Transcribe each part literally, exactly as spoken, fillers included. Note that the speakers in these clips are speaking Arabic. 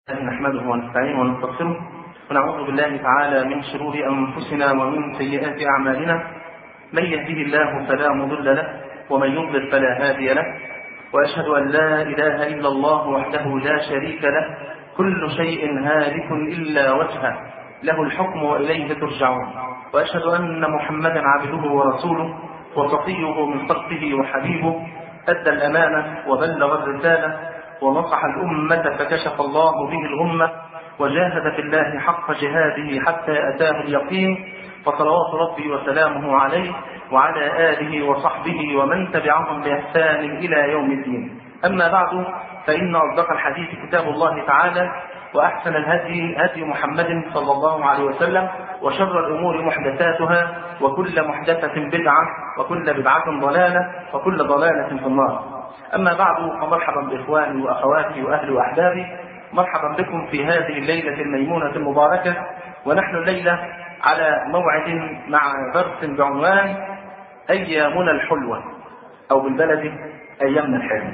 نحمده ونستعينه ونستغفره ونعوذ بالله تعالى من شرور أنفسنا ومن سيئات أعمالنا. من يهده الله فلا مضل له ومن يضلل فلا هادي له، وأشهد أن لا إله إلا الله وحده لا شريك له، كل شيء هالك إلا وجهه، له الحكم وإليه ترجعون. وأشهد أن محمدا عبده ورسوله وصفيه من خلقه وحبيبه، أدى الأمانة وبلغ الرسالة ونصح الأمة فكشف الله به الغمة، وجاهد في الله حق جهاده حتى أتاه اليقين، فصلوات ربي وسلامه عليه وعلى آله وصحبه ومن تبعهم بإحسان إلى يوم الدين. أما بعد، فإن أصدق الحديث كتاب الله تعالى، وأحسن الهدي هدي محمد صلى الله عليه وسلم، وشر الأمور محدثاتها، وكل محدثة بدعة، وكل بدعة ضلالة، وكل ضلالة في النار. أما بعد، فمرحبا بإخواني وأخواتي وأهلي وأحبابي، مرحبا بكم في هذه الليلة الميمونة المباركة. ونحن الليلة على موعد مع درس بعنوان أيامنا الحلوة، أو بالبلدي أيامنا الحلوة.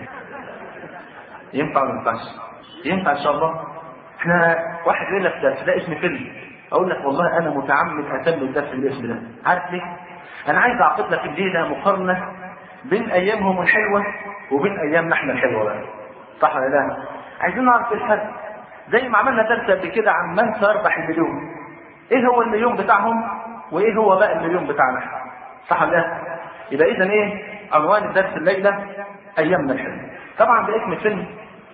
ينفع ولا ما ينفعش؟ ينفع إن شاء الله. احنا واحد يقول لك ده ده اسم فيلم، أقول لك والله أنا متعمد أهتم بالدرس بالاسم ده. عارف ليه؟ أنا عايز أعقد لك الليلة مقارنة بين أيامهم الحلوة وبين أيامنا احنا الحلوة بقى. صح ولا لا؟ عايزين نعرف الفرق. زي ما عملنا درس قبل كده عن من سيربح المليون. ايه هو المليون بتاعهم وايه هو بقى المليون بتاعنا؟ صح ولا لا؟ يبقى اذا ايه عنوان الدرس الليله؟ ايامنا الحلوه. طبعا ده اسم فيلم،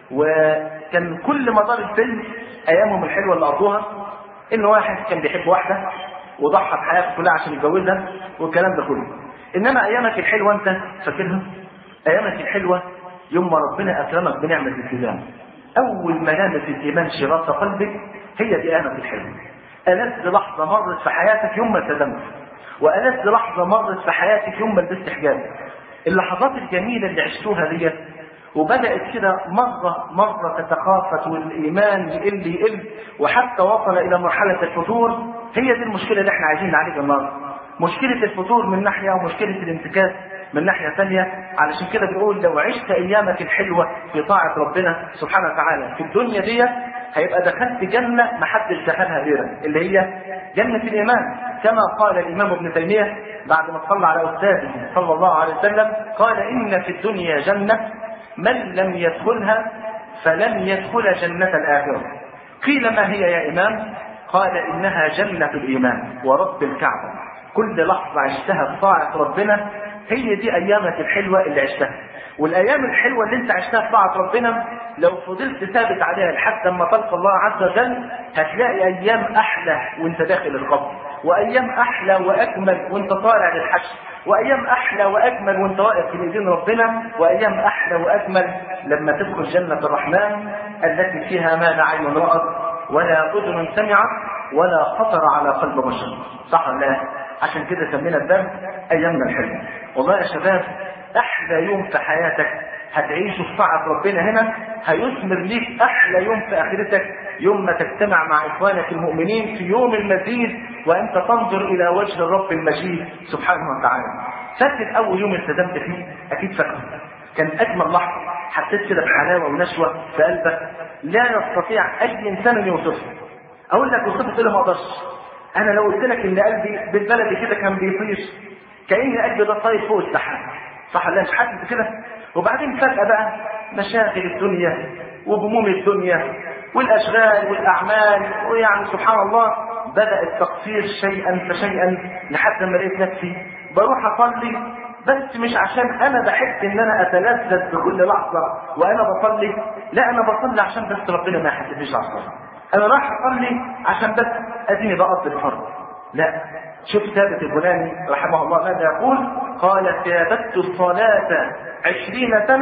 وكان كل مدار الفيلم ايامهم الحلوه اللي قضوها ان واحد كان بيحب واحده وضحى بحياته كلها عشان يتجوزها والكلام ده كله. انما ايامك الحلوه انت فاكرها؟ ايامك الحلوه يوم ما ربنا اكرمك بنعمه الالتزام، اول ما نامت الايمان شراط قلبك، هي دي ايامك الحلوه. ألذ لحظه مرت في حياتك يوم ما التزمت، وألذ لحظه مرت في حياتك يوم ما لبست حجاب. اللحظات الجميله اللي عشتوها ديت، وبدات كده مره مره تتخافت والايمان يقل يقل وحتى وصل الى مرحله الفتور. هي دي المشكله اللي احنا عايزين نعالجها النهارده. مشكله الفتور من ناحيه ومشكله الانتكاس من ناحية ثانية. علشان كده بنقول لو عشت أيامك الحلوة في طاعة ربنا سبحانه وتعالى في الدنيا دي، هيبقى دخلت جنة ما حدش دخلها غيرك، اللي هي جنة الإيمان. كما قال الإمام ابن تيمية بعد ما صلى على أستاذه صلى الله عليه وسلم، قال إن في الدنيا جنة من لم يدخلها فلن يدخل جنة الآخرة. قيل ما هي يا إمام؟ قال إنها جنة الإيمان ورب الكعبة. كل لحظة عشتها في طاعة ربنا هي دي ايامك الحلوه اللي عشتها. والايام الحلوه اللي انت عشتها في طاعه ربنا لو فضلت ثابت عليها لحد ما تلقى الله عز وجل، هتلاقي ايام احلى وانت داخل القبر، وايام احلى واجمل وانت طالع للحشر، وايام احلى واجمل وانت واقف في ايدين ربنا، وايام احلى واجمل لما تدخل جنه الرحمن التي فيها ما لا عين رأت ولا اذن سمعت ولا خطر على قلب بشر. صح ولا لا؟ عشان كده سمينا الدرس ايامنا الحلوه. والله يا شباب، احلى يوم في حياتك هتعيشه في طاعه ربنا هنا هيثمر ليك احلى يوم في اخرتك، يوم ما تجتمع مع اخوانك المؤمنين في يوم المزيد وانت تنظر الى وجه الرب المجيد سبحانه وتعالى. فاكر اول يوم التزمت فيه؟ اكيد فاكر. كان اجمل لحظه حسيت كده بحلاوه ونشوه في قلبك لا يستطيع اي انسان ان يوصفها. اقول لك وصفه كده ما اقدرش. انا لو قلت لك ان قلبي بالبلدي كده كان بيطيش، كأن قلبي ده طاير فوق السحاب. صح ولا مش حاسس كده؟ وبعدين فجأة بقى مشاغل الدنيا وهموم الدنيا والاشغال والاعمال، ويعني سبحان الله بدأ التقصير شيئا فشيئا لحد ما لقيت نفسي بروح اصلي، بس مش عشان انا بحب ان انا اتلذذ بكل لحظه وانا بصلي، لا انا بصلي عشان بس ربنا ما يحاسبنيش على الصلاه. انا رايح اصلي عشان بس اديني بقضي الفرض. لا، شوف ثابت البناني رحمه الله ماذا يقول؟ قال ثابت الصلاة عشرين سنة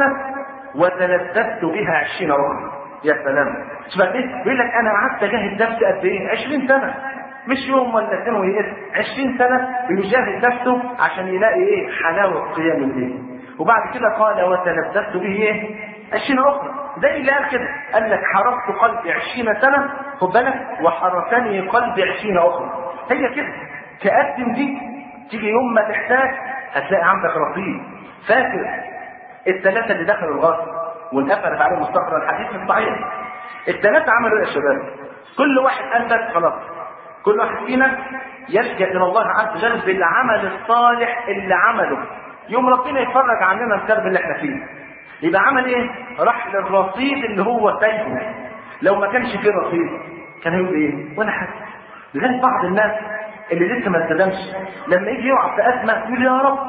وتلذذت بها عشرين أخرى. يا سلام. شوف ايه؟ بيقول لك انا قعدت اجاهد نفسي قد ايه؟ عشرين سنة، مش يوم ولا اثنين ويئس، عشرين سنة بيجاهد نفسه عشان يلاقي ايه؟ حلاوة قيام الليل. وبعد كده قال وتلذذت به ايه؟ عشرين أخرى. زي اللي قال كده، قال لك حركت قلبي عشرين سنة، خد بالك، وحركني قلبي عشرين أخرى. هي كده، تقدم دي تيجي يوم ما تحتاج هتلاقي عندك رصيد. فاكر الثلاثة اللي دخلوا الغار وانقفلت عليهم الصخرة، الحديث الصحيح الثلاثه عملوا يا شباب، كل واحد قال بس خلاص، كل واحد فينا يلجأ الى الله عز وجل بالعمل الصالح اللي عمله يوم ربنا يفرج عننا الكرب اللي احنا فيه. يبقى عمل ايه؟ راح للرصيد اللي هو سايبه. لو ما كانش فيه رصيد كان هيقول ايه؟ ولا حاجه. لذلك بعض الناس اللي لسه ما التزمش لما يجي يقع في ازمه يقول يا رب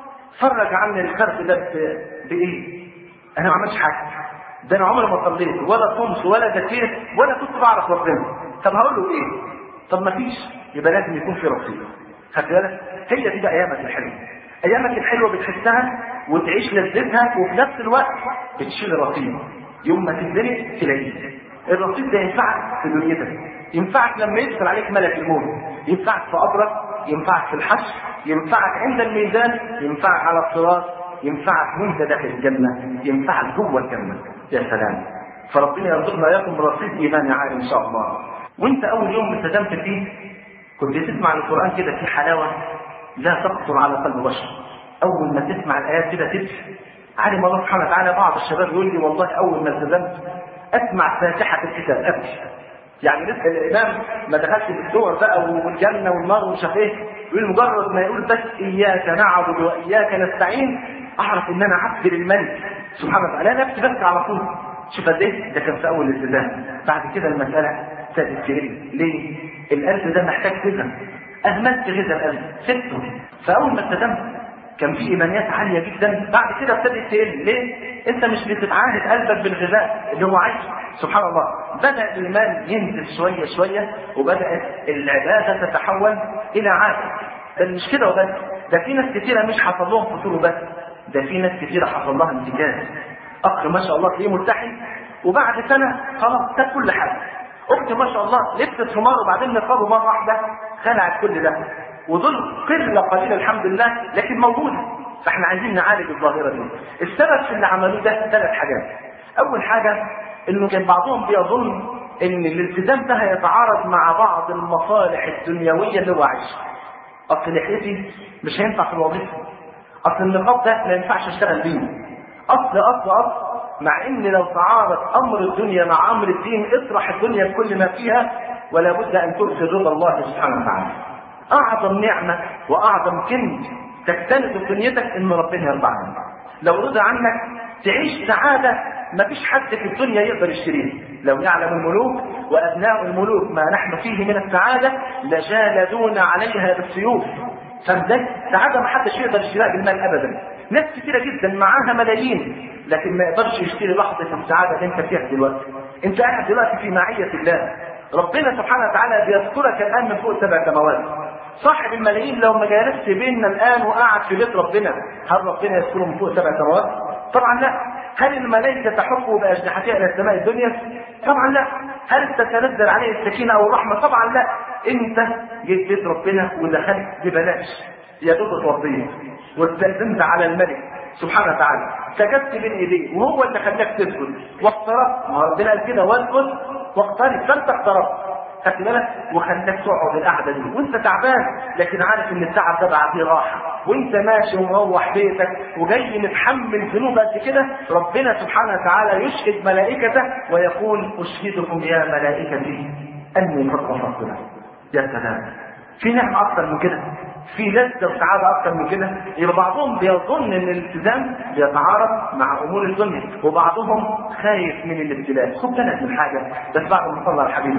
فرج عني الكرب ده بايه؟ انا ما عملتش حاجه، ده انا عمري ما صليت ولا صمت ولا ذكرت ولا كنت بعرف ربنا. طب هقول له ايه؟ طب ما فيش، يبقى لازم يكون في رصيد. خد بالك؟ هي دي بقى ايامك الحلوه. ايامك الحلوه بتحسها وتعيش لذتها وفي نفس الوقت بتشيل رصيد. يوم ما تنزلي تلاقيه الرصيد ده ينفعك في دنيتك، ينفعك لما يدخل عليك ملك الموت، ينفعك في قبرك، ينفعك في الحشر، ينفعك عند الميزان، ينفعك على الصراط، ينفعك وانت داخل الجنه، ينفعك جوه الجنه. يا سلام. فربنا يرزقنا اياكم رصيد ايماني عالي ان شاء الله. وانت اول يوم التزمت فيه كنت تسمع القران كده في حلاوه لا تخطر على قلب بشر. اول ما تسمع الايات كده تبكي. علم الله سبحانه وتعالى بعض الشباب يقول لي والله اول ما التزمت اسمع فاتحه الكتاب ابكي. يعني لسه الامام ما دخلش في الدور بقى والجنه والنار ومش عارف ايه، يقول مجرد ما يقول بس اياك نعبد واياك نستعين اعرف ان انا عبد للملك سبحانه وتعالى. نفسي بس على طول. شوف قد ايه ده كان في اول الالتزام. بعد كده المساله ابتدت تقل. ليه؟ القلب ده محتاج غذاء. اهملت غذاء القلب سبته. فاول ما التزمت كان في ايمانيات عاليه جدا، بعد كده ابتدت تقل. ليه؟ انت مش بتتعاهد قلبك بالغذاء اللي هو عايزه. سبحان الله. بدا الايمان ينزل شويه شويه وبدات العباده تتحول الى عاده. ده مش كده وبس، ده في ناس كثيره مش حصل لهم فتور وبس، ده في ناس كثيره حصل لها انتكاس. اخ ما شاء الله تلاقيه ملتحي وبعد سنه خلاص ده كل حاجه. اخت ما شاء الله لبست حمار وبعدين نقابه مره واحده خلعت كل ده. ودول قله قليله الحمد لله لكن موجوده. فاحنا عايزين نعالج الظاهره دي. السبب في اللي عملوه ده ثلاث حاجات. اول حاجه انه كان بعضهم بيظن ان الالتزام ده هيتعارض مع بعض المصالح الدنيويه اللي هو عايشها. اصل لحيتي مش هينفع في الوظيفه، اصل النقاب ده ما ينفعش اشتغل بيه، اصل اصل اصل مع ان لو تعارض امر الدنيا مع امر الدين اطرح الدنيا بكل ما فيها ولا بد ان ترسل رضا الله سبحانه وتعالى. اعظم نعمه واعظم كنز تكتنز في دنيتك ان ربنا يرضى عنك. لو رضى عنك تعيش سعاده ما فيش حد في الدنيا يقدر يشتريها. لو يعلم الملوك وابناء الملوك ما نحن فيه من السعاده لجالدونا عليها بالسيوف. فازاي سعاده ما حدش يقدر يشتريها بالمال ابدا. ناس كثيره جدا معاها ملايين لكن ما يقدرش يشتري لحظه السعاده اللي انت فيها دلوقتي. انت قاعد دلوقتي في معيه الله. ربنا سبحانه وتعالى بيذكرك الان من فوق سبع سماوات. صاحب الملايين لو ما جالسش بيننا الان وقعد في بيت ربنا هل ربنا يذكره من فوق سبع سماوات؟ طبعا لا. هل الملائكه تحف باجنحتها الى السماء الدنيا؟ طبعا لا. هل تتنزل عليه السكينه او الرحمه؟ طبعا لا. انت جيت بيت ربنا ودخلت ببلاش يا دوب توضيه واستأذنت على الملك سبحانه وتعالى، سجدت بين ايديه وهو اللي خلاك تسجد واقتربت. ما ربنا قال كده واسجد واقترب، فانت اقتربت خدت بالك وخلاك تقعد القعده دي وانت تعبان لكن عارف ان التعب ده بعديه راحه، وانت ماشي ومروح بيتك وجاي متحمل ذنوب قد كده ربنا سبحانه وتعالى يشهد ملائكته ويقول اشهدكم يا ملائكتي اني قد غفرت لكم. يا سلام. في نعمه اكثر من كده؟ في لذة وسعادة أكثر من كده؟ يبقى بعضهم بيظن إن الالتزام بيتعارض مع أمور الدنيا وبعضهم خايف من الابتلاء. خد بالك من حاجة بس بعد ما صلى على الحبيب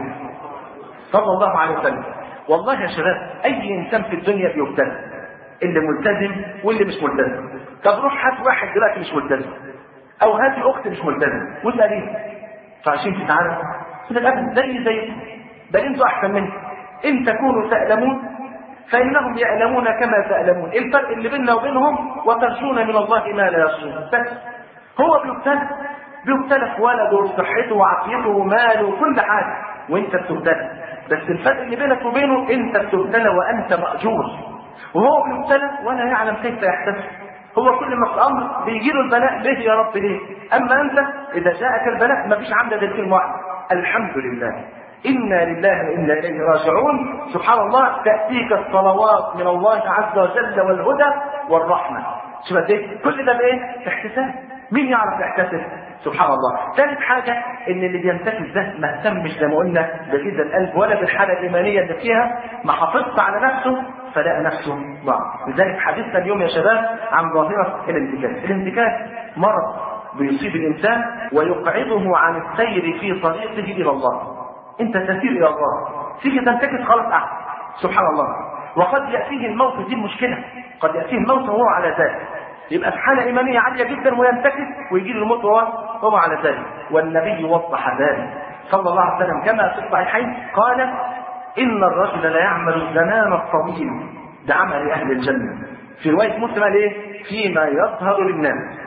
صلى الله عليه وسلم. والله يا شباب أي إنسان في الدنيا بيبتلى، اللي ملتزم واللي مش ملتزم. طب روح هات واحد دلوقتي مش ملتزم أو هات أخت مش ملتزم واسأل إيه؟ فعشان تتعرف كده الأبد زي زي بل أنتوا أحسن مني. إن تكونوا تألمون فإنهم يعلمون كما تألمون. الفرق اللي بيننا وبينهم وترجون من الله ما لا يرجون. بس هو بيبتلى بيبتلى في ولده وصحته وعافيته وماله وكل حاجة وانت بتبتلى. بس الفرق اللي بينك وبينه انت بتبتلى وانت مأجور وهو بيبتلى ولا يعلم كيف يحتسب. هو كل ما في امر بيجي له البلاء ليه يا رب ليه؟ اما انت اذا جاءك البلاء ما فيش عندك غير كلمه واحده الحمد لله إنا لله وإنا إليه راجعون. سبحان الله تأتيك الصلوات من الله عز وجل والهدى والرحمة. شوف ايه كل ده بايه؟ احتساب. مين يعرف يحتسب؟ سبحان الله. ثالث حاجه ان اللي بينتكس ده ما اهتمش زي ما قلنا بغذاء القلب ولا بالحاله الايمانيه اللي فيها، ما حافظش على نفسه فلقى نفسه ضعف. لذلك حديثنا اليوم يا شباب عن ظاهره الانتكاس. الانتكاس مرض بيصيب الانسان ويقعده عن السير في طريقه الى الله. انت تسير الى الله تيجي تنتكس خلاص احسن. سبحان الله. وقد ياتيه الموت، دي المشكله، قد ياتيه الموت وهو على ذلك، يبقى في حاله ايمانيه عاليه جدا وينتكس ويجي له الموت وهو على ذلك. والنبي وضح ذلك صلى الله عليه وسلم كما في الصحيحين قال: ان الرجل لا يعمل الزمان الطويل بعمل اهل الجنه. في روايه مسلم قال ايه؟ فيما يظهر للناس.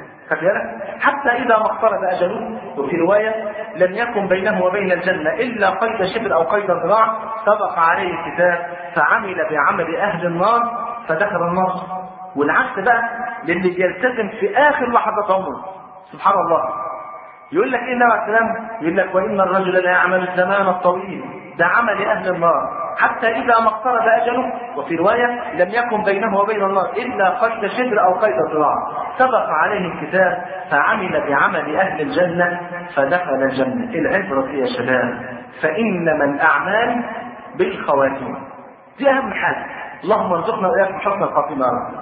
حتى اذا ما اقترب اجله. وفي روايه: لم يكن بينه وبين الجنه الا قيد شبر او قيد ذراع سبق عليه الكتاب فعمل بعمل اهل النار فدخل النار. والعكس بقى للي بيلتزم في اخر لحظات عمره. سبحان الله. يقول لك ايه النبي عليه السلام؟ يقول لك: وان الرجل لا يعمل الزمان الطويل بعمل اهل النار حتى اذا ما اقترب اجله. وفي روايه: لم يكن بينه وبين النار الا قيد شبر او قيد ذراع سبق عليه الكتاب فعمل بعمل اهل الجنه فدخل الجنه. العبره يا شباب فانما الاعمال بالخواتيم. دي اهم حاجه. اللهم ارزقنا واياكم حسن الخاتمه.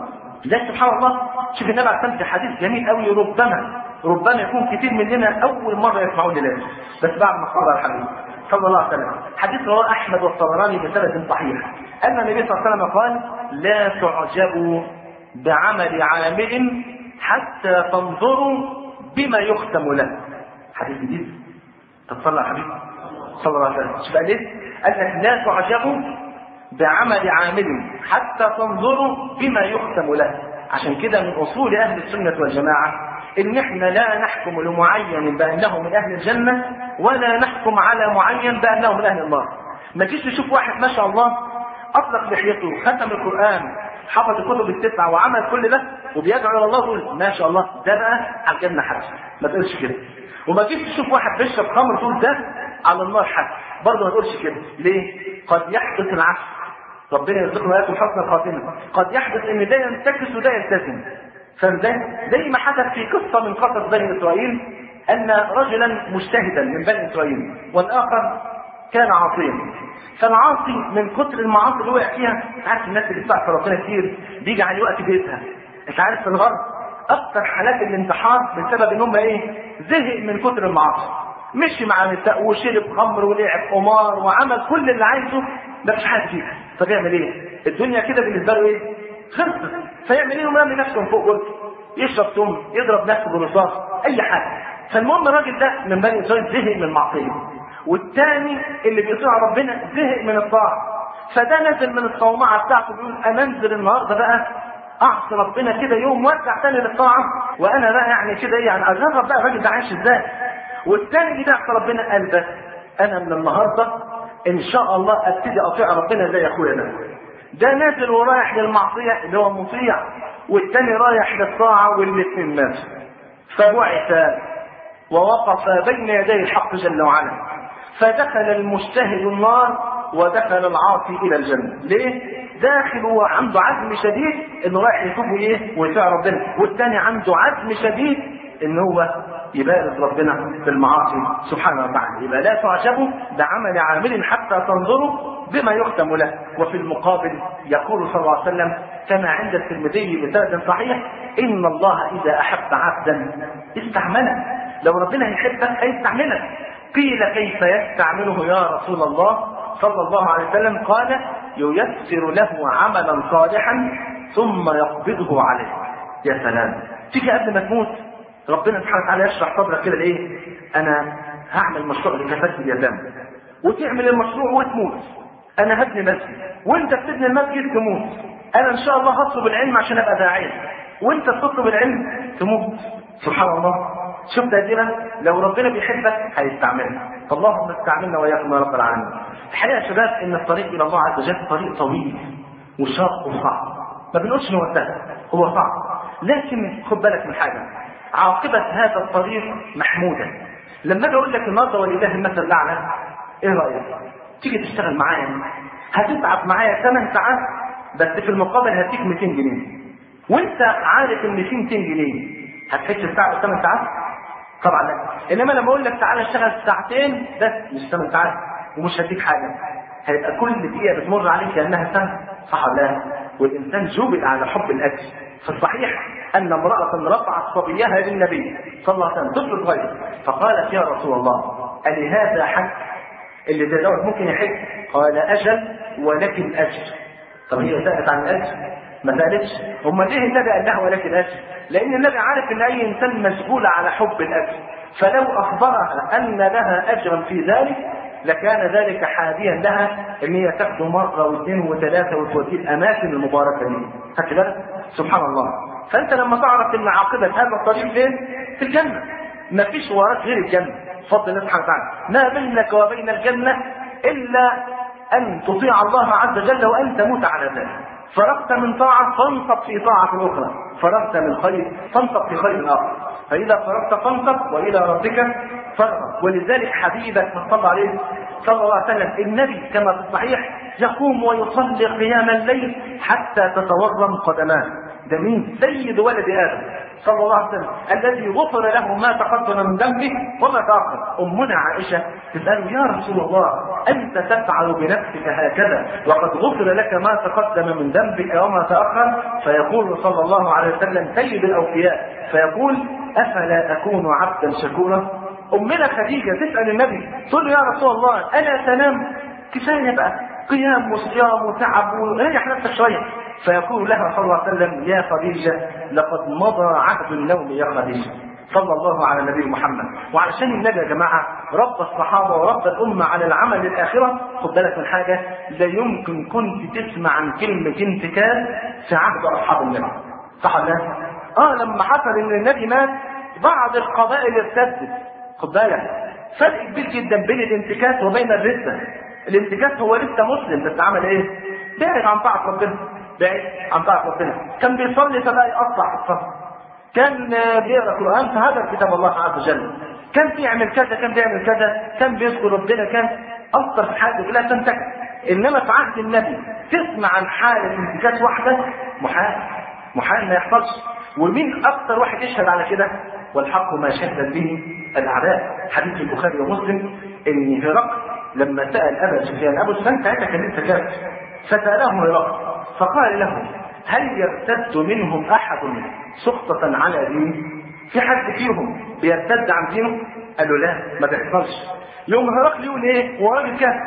لا سبحان الله. شوف النبي عليه الصلاه حديث جميل قوي. ربما ربما يكون كثير مننا اول مره يسمعون له بس بعد ما قال الحديث صلى الله عليه وسلم. حديث رواه احمد والطبراني بسند صحيح ان النبي صلى الله عليه وسلم قال: لا تعجبوا بعمل عامل حتى تنظروا بما يختم له. حديث جديد. تتصلى على الحبيب صلى الله عليه وسلم. شوف قال ايه؟ قال لك: لا تعجبوا بعمل عامل حتى تنظروا بما يختم له. عشان كده من اصول اهل السنه والجماعه ان احنا لا نحكم لمعين بانه من اهل الجنه ولا نحكم على معين بانه من اهل النار. ما تجيش تشوف واحد ما شاء الله اطلق لحيته ختم القران حفظ الكتب التسعه وعمل كل ده وبيدعو الى الله تقول ما شاء الله ده بقى على الجنه حد. ما تقولش كده. وما تجيش تشوف واحد بيشرب خمر تقول ده على النار حد. برضه ما تقولش كده. ليه؟ قد يحدث العكس. ربنا يرزقنا واياكم حسن الخاتمه. قد يحدث ان ده ينتكس وده يلتزم. فازاي؟ زي ما حدث في قصه من قصص بني اسرائيل ان رجلا مجتهدا من بني اسرائيل والاخر كان عاصيا. فالعاصي من كتر المعاصي اللي وقع فيها، عارف الناس اللي بتعصي ربنا كتير بيجي على وقت بيتها. انت عارف في الغرب اكثر حالات الانتحار بسبب ان هم ايه؟ زهق من كتر المعاصي. مشي مع النساء وشرب خمر ولعب قمار وعمل كل اللي عايزه ما فيش حاجه فيها. فبيعمل ايه؟ الدنيا كده بالنسبه له ايه؟ خلصت. فيعمل ايه؟ يرمي نفسه من فوق جلد، يشرب سم، يضرب نفسه برصاص، اي حاجه. فالمهم الراجل ده من بني اسرائيل زهق من المعصيه، والثاني اللي بيطيع ربنا زهق من الطاعه. فده نزل من الصومعه بتاعته بيقول انا انزل النهارده بقى اعصي ربنا كده يوم وارجع تاني للطاعه، وانا بقى يعني كده ايه يعني اجرب بقى الراجل ده عايش ازاي. والثاني اللي بيعصي ربنا قال بس انا من النهارده ان شاء الله ابتدي اطيع ربنا زي اخويا ده. ده نازل ورايح للمعصيه اللي هو مطيع، والثاني رايح للطاعه والاثنين ماتوا. فبعث ووقف بين يدي الحق جل وعلا، فدخل المجتهد النار ودخل العاصي الى الجنه. ليه؟ داخل هو عنده عزم شديد انه رايح يتوب ايه ويطيع ربنا، والثاني عنده عزم شديد ان هو يبارز ربنا في المعاصي سبحانه وتعالى. يبقى لا تعجبوا بعمل عامل حتى تنظروا بما يختم له. وفي المقابل يقول صلى الله عليه وسلم كما عند الترمذي بسند صحيح: ان الله اذا احب عبدا استعمله. لو ربنا يحبك هيستعملك. قيل كيف يستعمله يا رسول الله صلى الله عليه وسلم؟ قال: ييسر له عملا صالحا ثم يقبضه عليه. يا سلام. تيجي قبل ما تموت ربنا سبحانه وتعالى يشرح صدرك كده لايه؟ انا هعمل مشروع لكفاله اليتامى، وتعمل المشروع وتموت. انا هبني مسجد وانت بتبني المسجد تموت. انا ان شاء الله هطلب العلم عشان ابقى داعيه وانت تطلب العلم تموت. سبحان الله. شفت ادينا لو ربنا بيحبك هيستعملنا. اللهم استعملنا واياكم يا رب العالمين. الحقيقه يا شباب ان الطريق الى الله عز وجل طريق طويل وشاق وصعب. ما بنقولش انه سهل، هو صعب، لكن خد بالك من حاجه، عاقبه هذا الطريق محموده. لما اجي اقول لك النهارده ولله المثل الاعلى، ايه رايك؟ تيجي تشتغل معايا هتتعب معايا ثمان ساعات بس في المقابل هديك مئتين جنيه، وانت عارف ان في مئتين جنيه هتحس الساعه ثمان ساعات؟ طبعا لا. انما لما اقول لك تعالى اشتغل ساعتين بس مش ثمان ساعات ومش هديك حاجه، هيبقى كل دقيقه بتمر عليك كانها سنه، صح ولا لا؟ والانسان جبل على حب الاكل. في الصحيح ان امراه رفعت صبيها للنبي صلى الله عليه وسلم طفل صغير، فقالت يا رسول الله ألهذا حج؟ اللي زي دوت ممكن يحج؟ قال اجل ولكن اجر. طب هي سالت عن الاجر؟ ما سالتش. امال ليه النبي قال لها ولكن اجر؟ لان النبي عارف ان اي انسان مشغول على حب الاكل، فلو اخبرها ان لها اجرا في ذلك لكان ذلك حاديا لها ان هي تاخده مره واثنين وثلاثه وتوديه الاماكن المباركه دي. خدت بالك؟ سبحان الله. فانت لما تعرف ان عاقبه هذا الطريق فين؟ في الجنه. ما فيش وراك غير الجنه بفضل الله سبحانه وتعالى. ما بينك وبين الجنه الا ان تطيع الله عز وجل وان تموت على ذلك. فرغت من طاعه فانصب في طاعه اخرى، فرغت من خير فانصب في خير اخر، فاذا فرغت فانصب والى ربك فارغب. ولذلك حبيبك صلى عليه صلى الله عليه وسلم النبي كما في الصحيح يقوم ويصلي قيام الليل حتى تتورم قدماه. ده مين؟ سيد ولد ادم صلى الله عليه وسلم الذي غفر له ما تقدم من ذنبه وما تاخر. امنا عائشه تساله يا رسول الله انت تفعل بنفسك هكذا وقد غفر لك ما تقدم من ذنبك وما تاخر؟ فيقول صلى الله عليه وسلم سيد الاوفياء فيقول افلا اكون عبدا شكورا؟ امنا خديجه تسال النبي تقول له يا رسول الله الا تنام؟ كفايه بقى قيام وصيام وتعب وريح نفسك شويه. فيقول لها صلى الله عليه وسلم يا خديجه لقد مضى عهد النوم يا خديجه صلى الله على النبي محمد. وعلشان النبي يا جماعه رب الصحابه ورب الامه على العمل للاخره، خد بالك من حاجه، لا يمكن كنت تسمع عن كلمه انتكاس في عهد اصحاب النبي، صح ولا لا؟ اه لما حصل ان النبي مات بعض القبائل ارتدت. خد بالك فرق كبير جدا بين الانتكاس وبين الرده. الانتكاس هو لسه مسلم بس عمل ايه؟ بعد عن طاعه ربنا، بعد عن طاعه ربنا، كان بيصلي فبقى يقطع في الصف، كان بيقرا قران فهذا كتاب الله عز وجل، كان بيعمل كذا كان بيعمل كذا، كان بيذكر ربنا، كان اكثر في حاجه كلها تنتكس. انما في عهد النبي تسمع عن حاله انتكاس واحده محال، محال ما يحصلش. ومين اكثر واحد يشهد على كده؟ والحق ما شهد به الاعداء. حديث البخاري ومسلم ان هرقل لما سال ابا سفيان، ابو سفيان ساعتها كان لسه كافر، فساله هرقل فقال له هل يرتد منهم احد سخطة على دينه؟ في حد فيهم بيرتد عن دينه؟ قال له لا ما بيحصلش. يوم هرقل يقول ايه وراجل كافر؟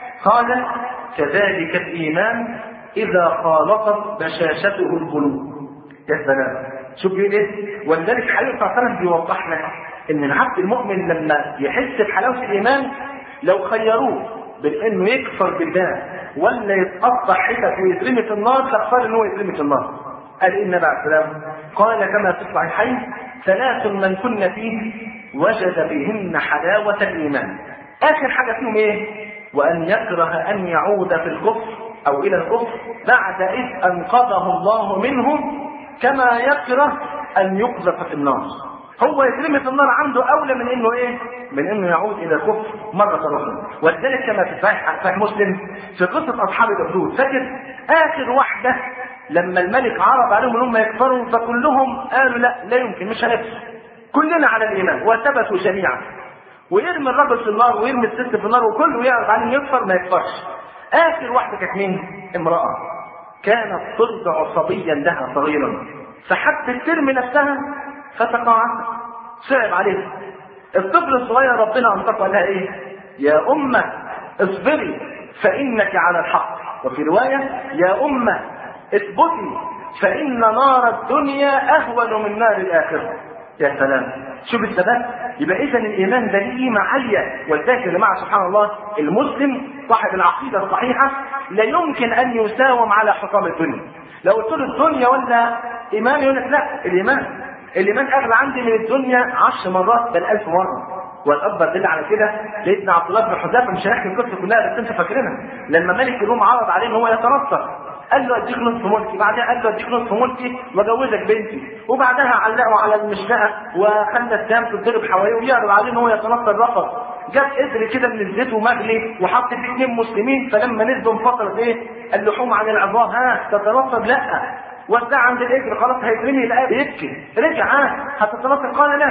قال كذلك الايمان اذا خالطت بشاشته القلوب. يا سلام، شوف بيقول ايه؟ ولذلك حبيب صلى الله عليه وسلم بيوضح لك ان العبد المؤمن لما يحس بحلاوه الايمان لو خيروه بين انه يكفر بالله ولا يتقطع حتت ويترمي في النار فاختار ان هو يترمي في النار. قال ان بعد السلام قال كما في الصحيحين ثلاث من كن فيه وجد بهن حلاوه الايمان. اخر حاجه فيهم ايه؟ وان يكره ان يعود في الكفر او الى الكفر بعد اذ انقذه الله منه كما يكره ان يقذف في النار. هو يترمي في النار عنده اولى من انه ايه؟ من انه يعود الى الكفر مره اخرى. ولذلك كما في صحيح صحيح مسلم في قصه اصحاب الاخدود، فاكر اخر واحده لما الملك عرض عليهم ان هم يكفروا فكلهم قالوا لا لا يمكن مش هنكفر، كلنا على الايمان، وثبتوا جميعا. ويرمي الرجل في النار ويرمي الست في النار وكله يعرض عليه يكفر ما يكفرش. اخر واحده كانت مين؟ امراه كانت ترضع صبيا لها صغيرا فحبت ترمي نفسها فتقاعدت، صعب عليها. الطفل الصغير ربنا انطق لها ايه؟ يا امه اصبري فانك على الحق. وفي روايه يا امه اثبتي فان نار الدنيا اهون من نار الاخره. يا سلام، شوف الثبات. يبقى اذا الايمان ده ليه قيمه عاليه. ولذلك يا جماعه سبحان الله المسلم صاحب العقيده الصحيحه لا يمكن ان يساوم على حطام الدنيا. لو قلت له الدنيا ولا ايمان يقول لك لا الايمان، الايمان اغلى عندي من الدنيا عشر مرات بل الف مره. والاكبر دليل على كده سيدنا عبد الله بن حذافه، مش هنحكي القصه كلها بس انت فاكرينها، لما ملك الروم عرض عليه ان هو يتنصر قال له اديك نصف ملكي، بعدها قال له اديك نصف ملكي واجوزك بنتي، وبعدها علقوا على المشنقه وخلى الدم تتضرب حواليه ويعرض عليه ان هو يتنصر رفض. جاب قدر كده من الزيت ومغلي وحط فيه اثنين مسلمين، فلما نزلوا انفصلت ايه؟ اللحوم عن العظام، ها تتنصر؟ لا. وزع عند الاجر خلاص هيترمي لقاه بيبكي، رجع ها هتتنصر؟ قال لا.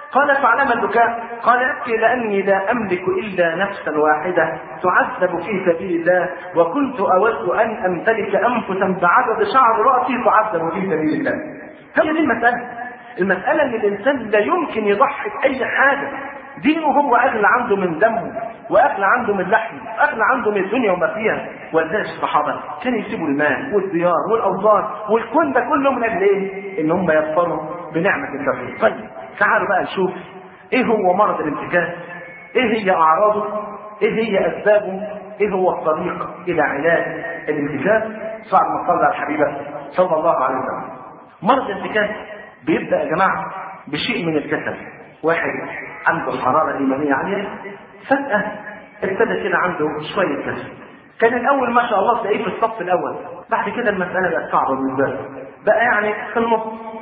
قال فعلم البكاء؟ قال ابكي لاني لا املك الا نفسا واحده تعذب في سبيل الله، وكنت اود ان امتلك انفسا بعدد شعر راسي تعذب في سبيل الله. هي دي المساله. المساله ان الانسان لا يمكن يضحي باي حاجه. دينه هو اغلى عنده من دمه، واغلى عنده من لحمه، واغلى عنده من الدنيا وما فيها. ولذلك الصحابه كانوا يسيبوا المال والديار والاوطان والكون ده كله من اجل ايه؟ ان هم يظفروا بنعمه التوحيد. طيب تعالوا بقى نشوف ايه هو مرض الانتكاس، ايه هي اعراضه، ايه هي اسبابه، ايه هو الطريق الى علاج الانتكاس. صعب ما صلى على حبيبه صلى الله عليه وسلم. مرض الانتكاس بيبدا يا جماعه بشيء من الكسل. واحد عنده حراره ايمانيه عاليه، فجاه ابتدى كده عنده شويه كسل. كان الاول ما شاء الله تلاقيه في الصف الاول، بعد كده المساله بقت صعبه بالنسبه له، بقى يعني في النص،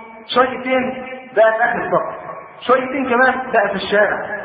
شويتين بقى في اخر الصف، شويتين كمان بقى في الشارع،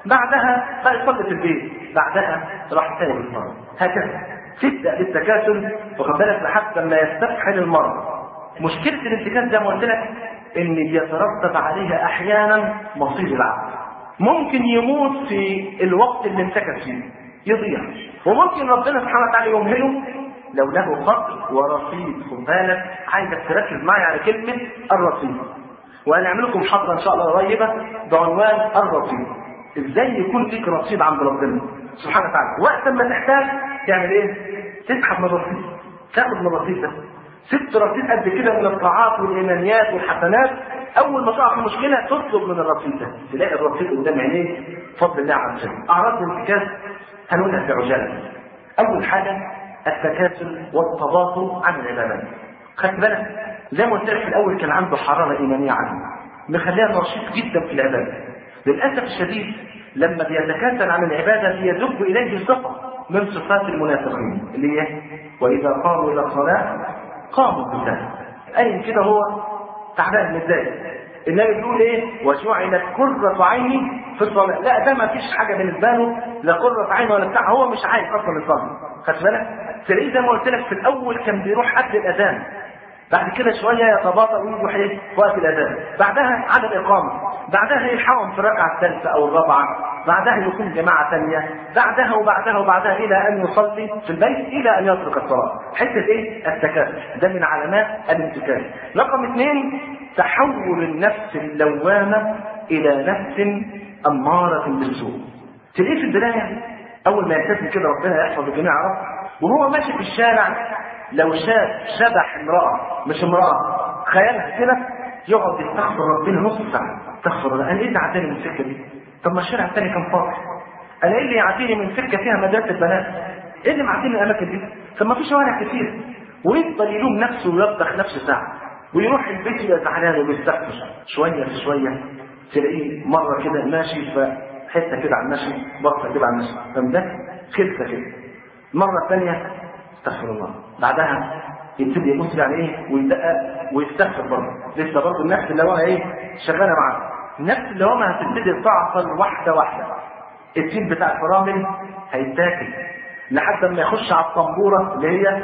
بعدها بقى يصلي في البيت، بعدها راح تاني الصلاه. هكذا تبدا بالتكاسل، واخد بالك، لحد ما يستفحل المرض. مشكله الانتكاس زي ما قلت لك ان بيترتب عليها احيانا مصير العبد. ممكن يموت في الوقت اللي انتكس فيه، يضيع، وممكن ربنا سبحانه وتعالى يمهله لو له فقر ورصيد. خد بالك، عايزك تركز معي على كلمه الرصيد، وهنعمل لكم محاضره ان شاء الله قريبه بعنوان الرصيد. ازاي يكون ليك رصيد عند ربنا سبحانه وتعالى، وقت ما تحتاج تعمل ايه؟ تسحب من الرصيد، تاخد من الرصيد ده. ست رصيد قد كده من الطاعات والايمانيات والحسنات، اول ما تقع في مشكله تطلب من الرصيد ده، تلاقي الرصيد قدام عينيك بفضل الله عز وجل. اعراض الانتكاس هنقولها في عجاله. اول حاجه التكاسل والتباطؤ عن العبادات. خدت بالك، زي ما قلت لك في الاول كان عنده حراره ايمانيه عاليه مخليها نشيط جدا في العباده. للاسف الشديد لما بيتكاسل عن العباده بيدب اليه صفه من صفات المنافقين اللي هي واذا قاموا الى الصلاه قاموا بالله. اي كده هو تعبان متضايق. النبي بيقول ايه؟ وجعلت قرة عيني في الصلاه. لا، ده ما فيش حاجه بالنسبه له، لا قرة عين ولا بتاع، هو مش عايز اصلا يصلي. خدت بالك؟ تلاقيه زي ما قلت لك في الاول كان بيروح قبل الاذان، بعد كده شويه يتباطأ ويروح ايه؟ وقت الاذان، بعدها عدد الاقامه، بعدها يلحقهم في الركعه الثالثه او الرابعه، بعدها يكون جماعه ثانيه، بعدها وبعدها وبعدها الى ان يصلي في البيت، الى ان يترك الصلاه. حته ايه؟ التكاسل، ده من علامات الانتكاس. رقم اثنين تحول النفس اللوامه الى نفس اماره بالسوء. تلاقيه في البدايه اول ما يلتزم كده ربنا يحفظ الجميع عرف، وهو ماشي في الشارع لو شاف شبح امرأة مش امرأة خيالها كده يقعد يستغفر ربنا نص ساعة. استغفر الله، انا ايه اللي عداني من السكة دي؟ طب ما الشارع الثاني كان فاضي. انا ايه اللي يعديني من سكة فيها مدرسة بنات؟ ايه اللي معديني الاماكن دي؟ طب ما في شوارع كتير. ويفضل يلوم نفسه ويوبخ نفسه ساعة، ويروح البيت يبقى زعلان وبيستغفر. شوية في شوية تلاقيه مرة كده ماشي في حتة كده على المشي، بصة كده على المشي، فاهم ده؟ خلفة كده. المرة الثانية استغفر الله، بعدها يبتدي يبص يعني ايه ويدقق ويستغفر برضه. لسه برضه النفس اللي هو ايه شغاله معاه. النفس اللي هو هتبتدي تعطل واحده واحده. التيم بتاع الفرامل هيتاكل لحد ما يخش على الطنبوره اللي هي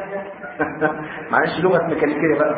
معلش لغه ميكانيكيه بقى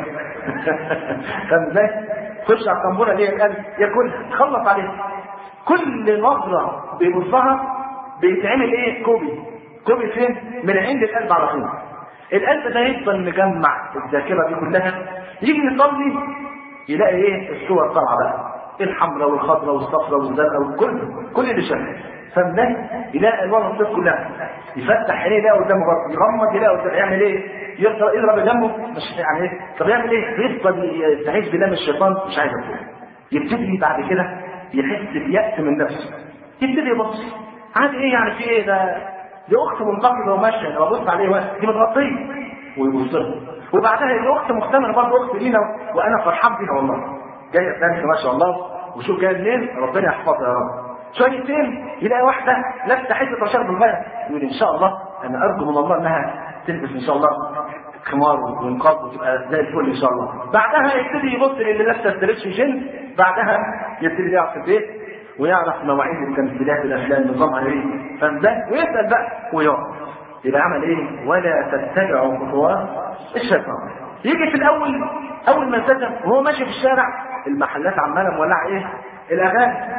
فاهم ازاي؟ يخش على الطنبوره اللي هي القلب ياكلها تخلص عليها. كل نظره بيبصها بيتعمل ايه؟ كوبي. كوبي فين؟ من عند القلب على طول. القلب ده يفضل مجمع الذاكره دي كلها، يجي يصلي يلاقي ايه؟ الصور طالعه بقى، الحمراء والخضراء والصفراء والزرقاء وكل كل اللي شغال. فده يلاقي الوان الصوت كلها، يفتح عينيه يلاقي قدامه برضه، يغمض يلاقي قدامه، يعمل ايه؟ يضرب يضرب جنبه مش يعني ايه؟ طب يعمل ايه؟ يفضل يستعيذ بالله من الشيطان مش عايز يقول. يبتدي بعد كده يحس بيأس من نفسه، يبتدي يبص عادي ايه يعني في ايه ده؟ دي اخت منتقده وماشيه، انا ببص عليه واحد دي متغطيه ويبص لها، وبعدها دي اخت مختمره برضه اخت لينا وانا فرحان بيها والله، جايه ثانيه ما شاء الله وشوف جايه منين، ربنا يحفظها يا رب. شويتين يلاقي واحده لابسه حته عشان بالغير، يقول ان شاء الله انا ارجو من الله انها تلبس ان شاء الله خمار ونقاب وتبقى زي الفل ان شاء الله. بعدها يبتدي يبص للي لابسه ستريتش جينز، بعدها يبتدي يقعد في البيت ويعرف مواعيد التمثيلات الافلام نظامها ايه، فاهم ده؟ ويسال بقى ويقعد. يبقى عمل ايه؟ ولا تتبعوا خطوات الشيطان. يجي في الاول اول ما التزم وهو ماشي في الشارع المحلات عماله مولعه ايه؟ الاغاني.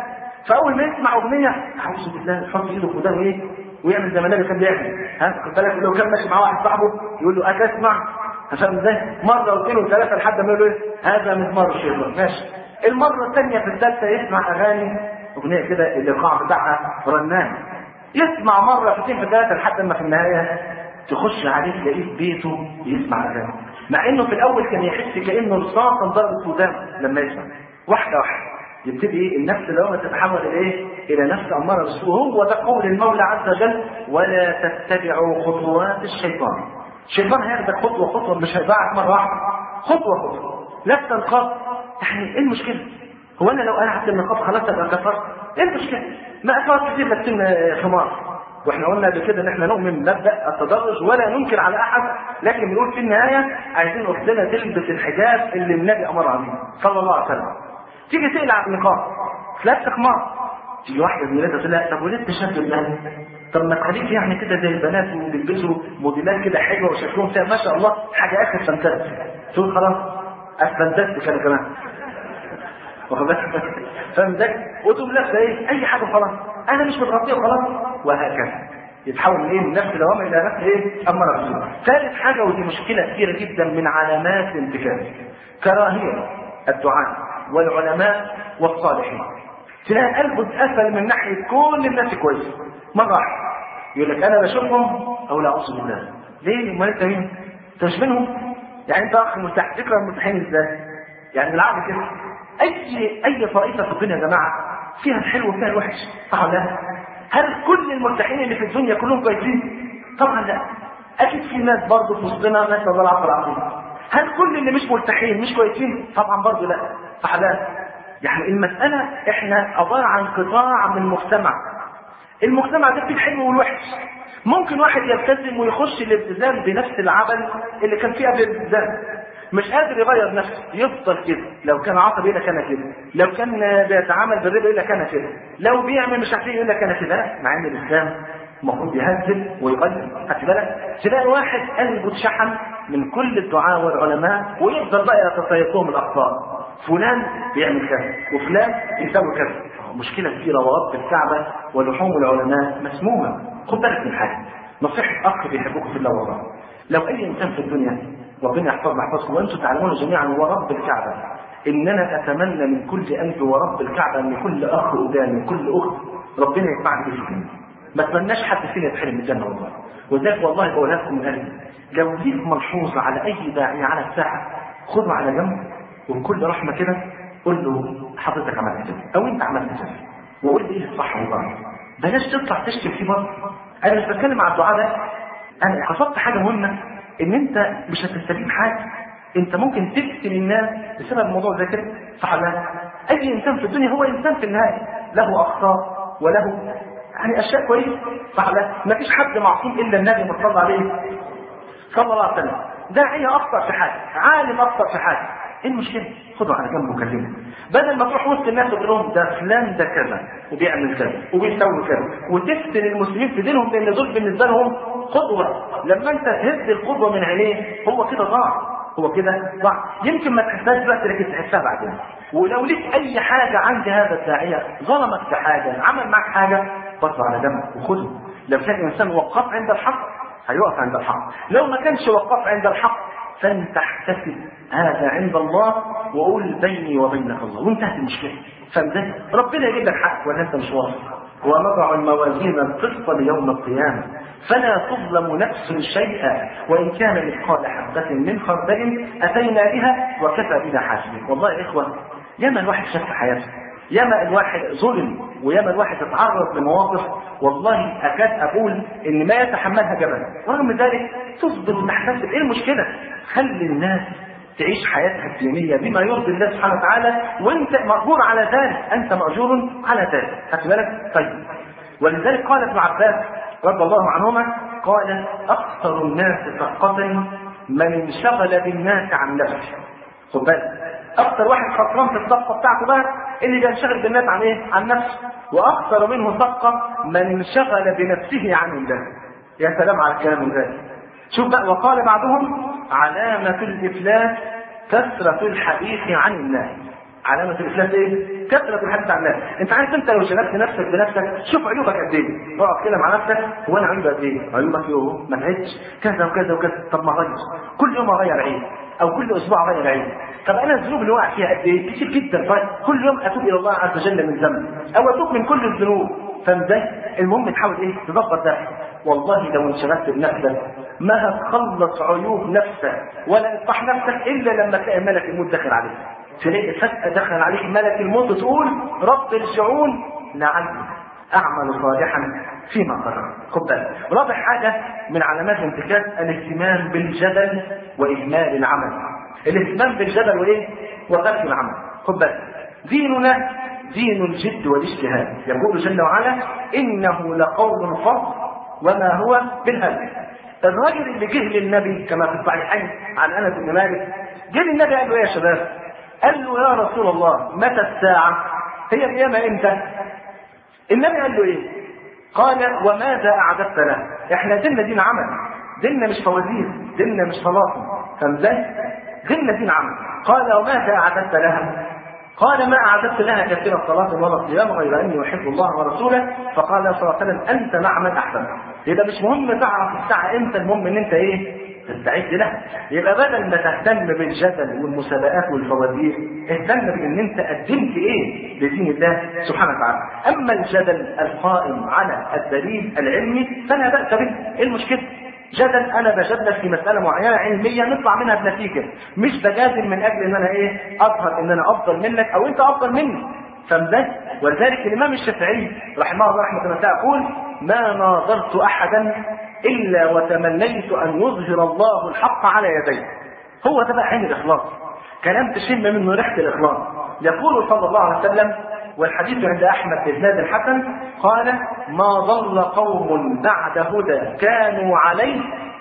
فاول ما يسمع اغنيه اعوذ بالله يحط ايده في ودانه ايه ويعمل زي ما النبي كان بيعمل. ها خد بالك لو كان ماشي مع واحد صاحبه يقول له اسمع عشان ازاي مره واثنين وثلاثه لحد ما يقول له هذا مزمار الشيطان ماشي. المره الثانيه في الثالثه يسمع اغاني اغنيه كده الايقاع بتاعها رنان. يسمع مره في اثنين في ثلاثه لحد ما في النهايه تخش عليه تلاقيه في بيته يسمع اغاني، مع انه في الاول كان يحس كانه رصاصه ضربت ودانه لما يسمع. واحده واحده يبتدي ايه النفس لو تتحول الى ايه الى نفس اماره بالسوء. هو ده قول المولى عز وجل ولا تتبعوا خطوات الشيطان. الشيطان هياخدك خطوه خطوه مش هيبعك مره واحده، خطوه خطوه لا تنقض. يعني ايه المشكله؟ هو انا لو قلعت النقاب خلاص ابقى كفرت؟ ايه المشكله؟ ما افراد كتير لابسين خمار، واحنا قلنا قبل كده ان احنا نؤمن بمبدا التدرج ولا ننكر على احد، لكن بنقول في النهايه عايزين اختنا تلبس الحجاب اللي النبي امر عليه صلى الله عليه وسلم. تيجي تقلع النقاب لابسه خمار، تيجي واحده زميلتها تقول لها طب وليه التشدد ده؟ طب ما تخليك يعني كده زي البنات وبيلبسوا موديلات كده حلوه وشكلهم فيها ما شاء الله حاجه اخر فانتاز. تقول خلاص افنتاز كده كمان واخد بالك؟ فاهم ده؟ وتقوم لابسه ايه؟ اي حاجه خلاص انا مش متغطيه وخلاص، وهكذا يتحول من ايه؟ من نفس دوامه الى نفس ايه؟ امر بالسوء. ثالث حاجه ودي مشكله كبيره جدا من علامات انتكاس كراهيه الدعاء والعلماء والصالحين. تلاقي قلبه اتقفل من ناحيه كل الناس كويس مره واحده يقول لك انا بشوفهم او لا اعوذ بالله. ليه؟ امال انت مين؟ انت مش منهم؟ يعني انت اخ مرتاح. تكره المرتاحين ازاي؟ يعني بالعكس كده اي اي طائفه في الدنيا يا جماعه فيها الحلو وفيها الوحش صح ولا لا؟ هل كل المرتاحين اللي في الدنيا كلهم كويسين؟ طبعا لا. اكيد في ناس برضه في وسطنا نسال الله العفو والعافيه. هل كل اللي مش مرتاحين مش كويسين؟ طبعا برضه لا صح لا. يعني المساله احنا عباره عن قطاع من مجتمع. المجتمع ده فيه الحلو والوحش. ممكن واحد يلتزم ويخش الالتزام بنفس العمل اللي كان فيه قبل الالتزام، مش قادر يغير نفسه يفضل كده. لو كان عصبي يقول لك انا كده، لو كان بيتعامل بالربا يقول لك انا كده، لو بيعمل مش عارف ايه يقول لك انا كده. مع ان الاسلام المفروض يهذب ويقلل. خدت بالك؟ تلاقي واحد قلبه اتشحن من كل الدعاء والعلماء ويفضل بقى يتسيطهم الاخطاء. فلان بيعمل كذا وفلان يسوي كذا. مشكله كبيره ورب الكعبه ولحوم العلماء مسمومه. خد بالك من حاجه، نصيحه اخ بيحبكم في الله والله. لو اي انسان في الدنيا ربنا يحفظنا يحفظكم وانتم تعلمون جميعا ورب الكعبه اننا اتمنى من كل قلب ورب الكعبه ان كل اخ قدامي كل اخت ربنا يجمعنا في الجنه. ما اتمناش حد فينا يتحرم من الجنه والله. وذلك والله بقولها لكم من قلبي، لو ليك ملحوظه على اي داعيه على الساحه خذه على جنب وبكل رحمه كده قول له حضرتك عملت كده او انت عملت كده وقول لي ايه الصح والغلط. بلاش تطلع تشتم فيه برضه. انا مش بتكلم عن الدعاء ده، انا قصدت حاجه مهمه ان انت مش هتستفيد حاجه. انت ممكن تفتن الناس بسبب موضوع زي كده صح ولا؟ اي انسان في الدنيا هو انسان في النهايه له اخطاء وله يعني اشياء كويسه صح ولا؟ ما فيش حد معصوم الا النبي صلى الله عليه صلى الله عليه وسلم. داعيه اخطا في حاجه، عالم اخطا في حاجه، ايه المشكله؟ خده على جنب وكلمه بدل ما تروح وسط الناس وتقول لهم ده فلان ده كذا وبيعمل كذا وبيسوي كذا وتفتن المسلمين في دينهم لان دول بالنسبه لهم قدوه. لما انت تهز القدوه من عينيه هو كده ضاع، هو كده ضاع. يمكن ما تحسهاش دلوقتي لكن تحسها بعدين. ولو ليك اي حاجه عند هذا الداعيه ظلمك في حاجه عمل معك حاجه بص على جنب وخده. لو كان انسان وقف عند الحق هيقف عند الحق، لو ما كانش وقف عند الحق فانت احتسب هذا عند الله وقول بيني وبينك الله وانتهت المشكله. فاهم؟ ربنا يجيب لك حق ولا انت مش واثق. ونضع الموازين القسط ليوم القيامه فلا تظلم نفس شيئا وان كان مثقال حبه من خردل اتينا بها وكفى بنا حاسبين. والله يا اخوه ياما الواحد شاف في حياته، ياما الواحد ظلم وياما الواحد اتعرض لمواقف والله اكاد اقول ان ما يتحملها جبل، ورغم ذلك تصبر محتسب. ايه المشكله؟ خلي الناس تعيش حياتها الدينيه بما يرضي الله سبحانه وتعالى وانت مأجور على ذلك، انت مأجور على ذلك. خدت بالك؟ طيب ولذلك قال ابن عباس رضي الله عنهما قال اكثر الناس سقطا من انشغل بالناس عن نفسه. خد بالك، اكثر واحد خسران في الصفقه بتاعته بقى اللي بينشغل بالناس عن ايه؟ عن نفسه. واكثر منه صفقه من انشغل بنفسه عن الله. يا سلام على الكلام ده. شوف بقى وقال بعضهم علامه الافلاس كثره الحديث عن الله. علامة الإفلاس إيه؟ كثرة الحديث عن الناس. أنت عارف أنت لو شغلت نفسك بنفسك شوف عيوبك قد إيه. اقعد كده مع نفسك هو أنا عيوبي قد إيه؟ عيوبك يوه ما تعدش كذا وكذا وكذا. طب ما أغير كل يوم أغير عيب أو كل أسبوع أغير عيب. طب أنا الذنوب اللي وقع فيها قد إيه؟ كتير جدا. طيب كل يوم أتوب إلى الله عز وجل من ذنب أو أتوب من كل الذنوب. فإزاي؟ المهم تحاول إيه؟ تظبط ده. والله لو انشغلت بنفسك ما هتخلص عيوب نفسك ولا اصلاح نفسك الا لما تلاقي ملك الموت داخل عليك. تلاقي فجأة دخل عليك ملك الموت تقول رب ارجعون لعلي اعمل صالحا فيما ترك. خد بالك. رابع حاجه من علامات الانتكاس الاهتمام بالجدل واهمال العمل. الاهتمام بالجدل وايه؟ وترك العمل. خد بالك. ديننا دين الجد والاجتهاد. يقول جل وعلا انه لقول فصل وما هو بالهزل. الراجل اللي جه للنبي كما في الصحيحين عن انس بن مالك جه للنبي قال له يا شباب، قال له يا رسول الله متى الساعه؟ هي القيامه امتى؟ النبي قال له ايه؟ قال وماذا اعددت له؟ احنا ديننا دين عمل، ديننا مش فوازير، ديننا مش طلاق. فاهم ازاي؟ ديننا دين عمل. قال وماذا اعددت لها؟ قال ما أعددت لها كثير الصلاة ولا الصيام غير أني أحب الله ورسوله. فقال صلى الله عليه وسلم أنت مع من أحسن. يبقى مش مهم تعرف الساعة إمتى، المهم إن أنت إيه؟ تستعد لها. يبقى بدل ما تهتم بالجدل والمسابقات والفوازير اهتم بإن أنت قدمت إيه لدين الله سبحانه وتعالى. أما الجدل القائم على الدليل العلمي فلا بأس به. إيه المشكلة؟ جدل انا بجادلك في مساله معينه علميه نطلع منها بنتيجه، مش بجادل من اجل ان انا ايه اظهر ان انا افضل منك او انت افضل مني. فاهم؟ ولذلك الامام الشافعي رحمه الله رحمه الله يقول ما ناظرت احدا الا وتمنيت ان يظهر الله الحق على يديه. هو ده بقى عين الاخلاص، كلام تشم منه ريحه الاخلاص. يقول صلى الله عليه وسلم والحديث عند احمد بن الحسن قال ما ضل قوم بعد هدى كانوا عليه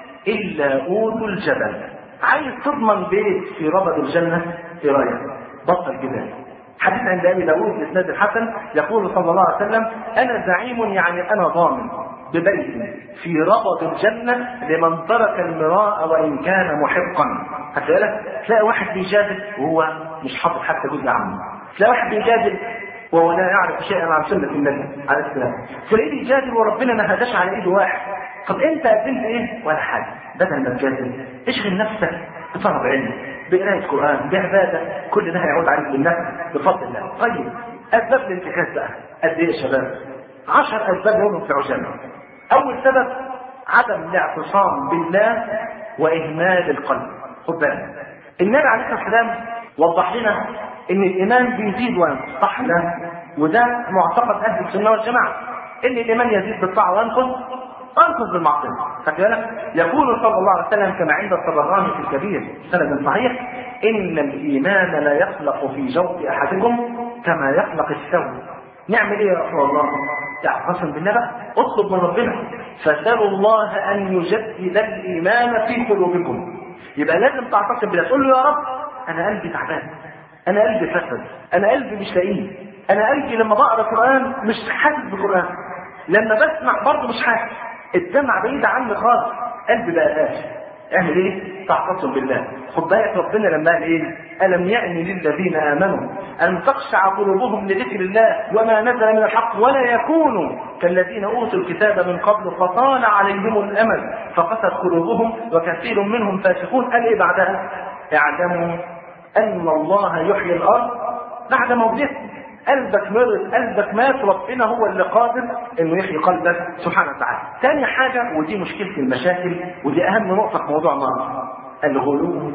الا اوتوا الجبل. عايز تضمن بيت في ربض الجنه في رايه بطل جبال. حديث عند ابي داود باسناد الحسن يقول صلى الله عليه وسلم انا زعيم يعني انا ضامن ببيت في ربض الجنه لمن ترك المراء وان كان محقا. هتلاقي تلاقي واحد بيجادل وهو مش حاطط حتى جزء عنه، تلاقي واحد بيجادل وهو لا يعرف شيئا عن سنة النبي عليه السلام، تلاقيه بيجادل وربنا ما هداش على ايده واحد. طب انت قدمت ايه؟ ولا حاجه. بدل ما تجادل اشغل نفسك بطلب علم، بقراءة قرآن، بعبادة، كل ده هيعود عليك بالنفع بفضل الله. طيب اسباب الانتكاس بقى قد ايه يا شباب؟ عشر اسباب يوم في عجاله. اول سبب عدم الاعتصام بالله واهمال القلب. خد بالك النبي عليه الصلاه والسلام وضح لنا ان الايمان بيزيد وينقص، صح؟ ده وده معتقد اهل السنه والجماعه ان الايمان يزيد بالطاعه وينقص انقذ بالمعصيه. فكذلك يقول صلى الله عليه وسلم كما عند الطبراني في الكبير سند صحيح ان الايمان لا يخلق في جوف احدكم كما يخلق الثوب. نعمل ايه يا رسول الله؟ اعتصم بالله بقى، اطلب من ربنا فسالوا الله ان يجدد الايمان في قلوبكم. يبقى لازم تعتصم بالله، تقول له يا رب انا قلبي تعبان، انا قلبي فسد، انا قلبي مش لاقيه، انا قلبي لما بقرا قران مش حاسس بالقران، لما بسمع برضه مش حاسس، الدمع بعيد عني خالص، قلبي بقى قاسي. اعمل ايه؟ تعتصم بالله. خد بالك ربنا لما قال ايه؟ الم يأن للذين امنوا ان تخشع قلوبهم لذكر الله وما نزل من الحق ولا يكونوا كالذين اوتوا الكتاب من قبل فطال عليهم الامل فقست قلوبهم وكثير منهم فاسقون. قال ايه بعدها؟ اعلموا ان الله يحيي الارض بعد موتها. قلبك مرض، قلبك مات، ربنا هو اللي قادر انه يحيي قلبك سبحانه وتعالى. ثاني حاجه ودي مشكله المشاكل ودي اهم نقطه في موضوع النهارده، الغلو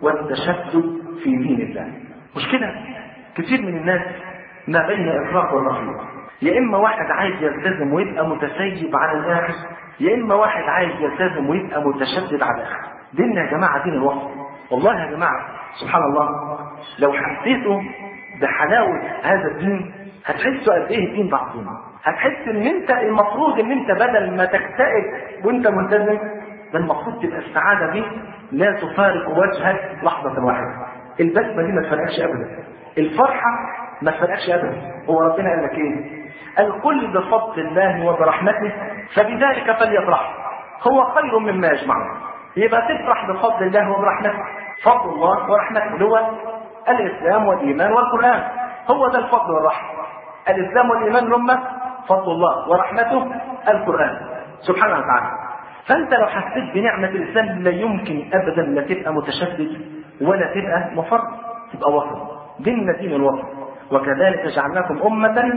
والتشدد في دين الله. مشكله كثير من الناس ما بين افراط والتفريط. يا اما واحد عايز يلتزم ويبقى متسيب على الاخر، يا اما واحد عايز يلتزم ويبقى متشدد على الاخر. ديننا يا جماعه دين الوسط. والله يا جماعه سبحان الله لو حسيتوا بحلاوة هذا الدين هتحسوا قد ايه الدين بعضنا. هتحس ان انت المفروض ان انت بدل ما تكتئب وانت ملتزم، ده المفروض تبقى السعادة دي لا تفارق وجهك لحظة واحدة. البسمة دي ما تفرقش ابدا، الفرحة ما تفرقش ابدا. هو ربنا قال لك ايه؟ قال قل بفضل الله وبرحمته فبذلك فليفرح هو خير مما يجمعون. يبقى تفرح بفضل الله وبرحمته. فضل الله ورحمته هو الإسلام والإيمان والقرآن. هو ده الفضل والرحمة. الإسلام والإيمان لما فضل الله ورحمته القرآن سبحانه وتعالى. فأنت لو حسيت بنعمة الإسلام لا يمكن أبدا لا تبقى متشدد ولا تبقى مفرط، تبقى وسط. ديننا دين الوسط، وكذلك جعلناكم أمة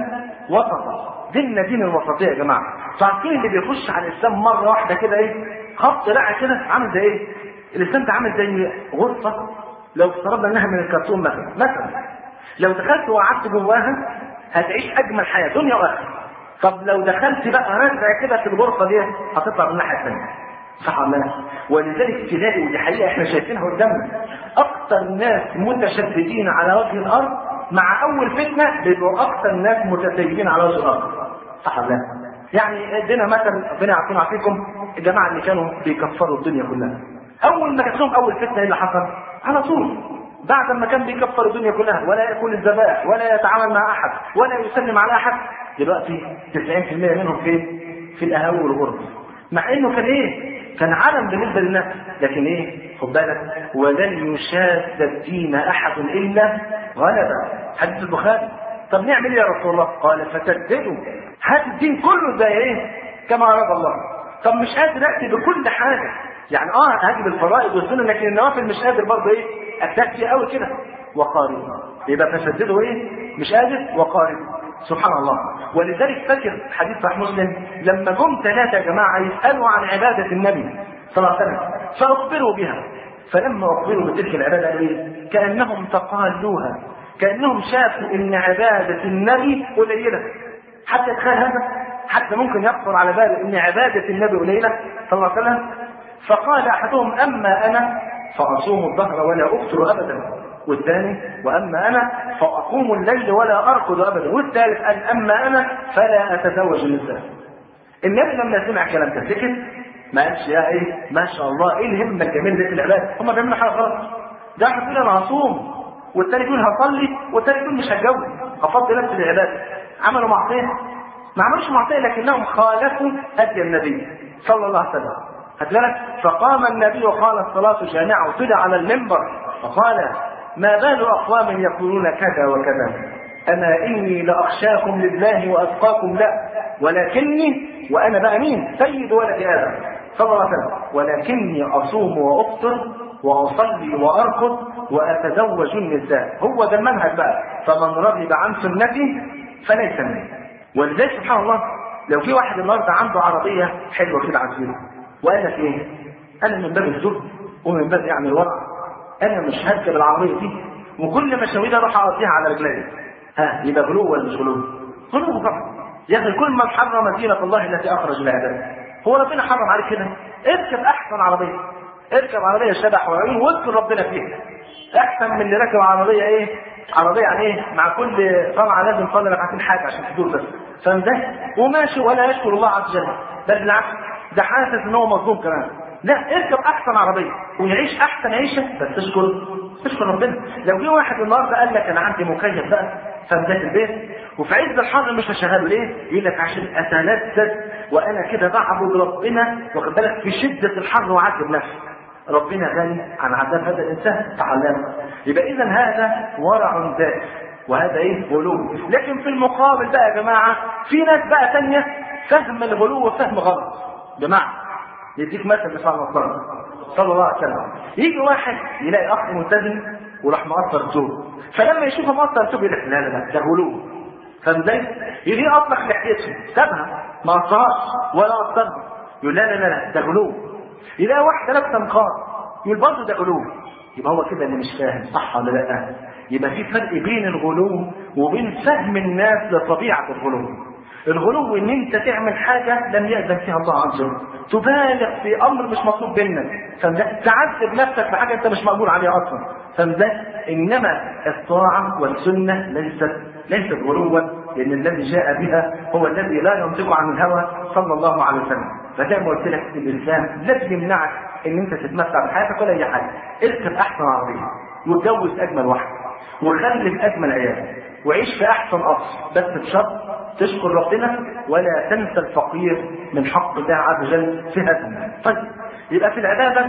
وسطا. ديننا دين الوسطية يا جماعة. فعارفين اللي بيخش على الإسلام مرة واحدة كده إيه؟ خط رائع كده، عامل زي إيه؟ الإسلام ده عامل زي غرفة لو افترضنا إنها من الكرتون مثلا، مثلا لو دخلت وقعدت جواها هتعيش أجمل حياة دنيا وآخرة. طب لو دخلت بقى رزع كده في الغرفة دي هتطلع من الناحية الثانية. صح ولا لا؟ ولذلك تلاقي ودي حقيقة احنا شايفينها قدامنا، أكثر ناس متشددين على وجه الأرض مع أول فتنة بيبقوا أكثر ناس متسيبين على وجه الأرض. صح ولا لا؟ يعني ادينا مثلا ربنا يعطينا عليكم الجماعة اللي كانوا بيكفروا الدنيا كلها. أول ما جات لهم أول فتنة إيه اللي حصل؟ على طول بعد ما كان بيكفر الدنيا كلها ولا يأكل الذبائح ولا يتعامل مع أحد ولا يسلم على أحد، دلوقتي تسعين بالمئة منهم في في القهاوي والغرب، مع إنه كان إيه؟ كان علم بالنسبة للناس، لكن إيه؟ خد بالك، ولن يشاد الدين أحد إلا غلبه. حديث البخاري. طب نعمل إيه يا رسول الله؟ قال فتجددوا، هات الدين كله زي إيه؟ كما أراد الله. طب مش قادر أأتي بكل حاجة، يعني اه هاجي بالفرائض والسنن لكن النوافل مش قادر برضه ايه اكتفي قوي كده. وقارن، يبقى فشدده ايه؟ مش قادر وقارن. سبحان الله. ولذلك فاكر حديث صحيح مسلم لما جم ثلاثه يا جماعه يسالوا عن عباده النبي صلى الله عليه وسلم فاخبروا بها، فلما اخبروا بتلك العباده قالوا ايه؟ كانهم تقالوها، كانهم شافوا ان عباده النبي قليله. حتى يتخيل هذا، حتى ممكن يخطر على باله ان عباده النبي قليله صلى الله عليه وسلم. فقال احدهم اما انا فاصوم الظهر ولا افطر ابدا، والثاني واما انا فاقوم الليل ولا ارقد ابدا، والثالث قال اما انا فلا اتزوج النساء. النبي لما سمع كلام ده سكت، ما قالش يا ايه ما شاء الله ايه الهمه الجميله دي في العباده، هم بيعملوا حاجه غلط. ده واحد يقول انا هصوم، والثاني يقول هصلي، والثالث يقول مش هتجوز، افضل نفس العباده. عملوا معصيه؟ ما عملوش معصيه لكنهم خالفوا هدي النبي صلى الله عليه وسلم. هتلاقي فقام النبي وقال الصلاه جامعه وطلع على المنبر فقال ما بال اقوام يقولون كذا وكذا، اما اني لاخشاكم لله واتقاكم لا، ولكني وانا بقى مين؟ سيد ولد ادم صلى الله عليه وسلم، ولكني اصوم وافطر واصلي وارقد واتزوج النساء. هو ده المنهج بقى، فمن رغب عن سنتي فليس مني. ولذلك سبحان الله لو في واحد النهارده عنده عربيه حلوه كده عزيزه وقال لك ايه؟ انا من باب الزهد ومن باب يعني الورع انا مش هركب العربيه دي وكل مشاوير اروح اقضيها على رجلي. ها يبقى غلو ولا مش غلو؟ غلو طبعا. يا اخي كل من حرم دينة الله التي اخرج العباد. هو ربنا حرم عليك كده؟ اركب احسن عربيه، اركب عربيه شبح وعيون واذكر ربنا فيها، احسن من اللي راكب عربيه ايه؟ عربيه يعني ايه؟ مع كل طلعه لازم تصلي ركعتين حاجه عشان تدور بس، فاهم ده؟ وماشي ولا يشكر الله عز وجل، بل بالعكس ده حاسس ان هو مظلوم كمان. لا اركب احسن عربيه ويعيش احسن عيشه، بس تشكر تشكر ربنا. لو جه واحد النهارده قال لك انا عندي مكيف بقى فمدات البيت وفي عز الحر مش هشغله ليه؟ يقول لك عشان اتلذذ وانا كده بعبد ربنا، واخد بالك في شده الحر وعذب نفسي. ربنا غني عن عذاب هذا الانسان تعلم. يبقى اذا هذا ورع ذات وهذا ايه؟ غلو. لكن في المقابل بقى يا جماعه في ناس بقى ثانيه فهم الغلو فهم غلط. جماعه يديك مثل بتاع النصارى صلى الله عليه وسلم، يجي واحد يلاقي اخ ملتزم وراح مقصر ثوب، فلما يشوفه مقصر ثوب يقول لك لا لا لا ده غلو. فاهم ازاي؟ يجي اطلق لحيته سابها ما قصرهاش ولا قصرها يقول لا لا لا ده غلو. يلاقي واحده لابسه نقاب يقول برضه ده غلو. يبقى هو كده اللي مش فاهم، صح ولا لا؟ يبقى في فرق بين الغلو وبين فهم الناس لطبيعه الغلو. الغلو ان انت تعمل حاجه لم يأذن فيها الله عز وجل، تبالغ في امر مش مطلوب منك، تعذب نفسك بحاجه انت مش مقبول عليها اصلا، فاهم؟ انما الطاعه والسنه ليست ليست غلوا، لان الذي جاء بها هو الذي لا ينطق عن الهوى صلى الله عليه وسلم. فزي ما قلت لك الاسلام لا يمنعك ان انت تتمتع بحياتك ولا اي حاجه، اركب احسن عربيه واتجوز اجمل واحد وخلف اجمل عيال وعيش في احسن قصر، بس بشرط تشكر ربنا ولا تنسى الفقير من حق الله عز وجل في هذا. طيب يبقى في العباده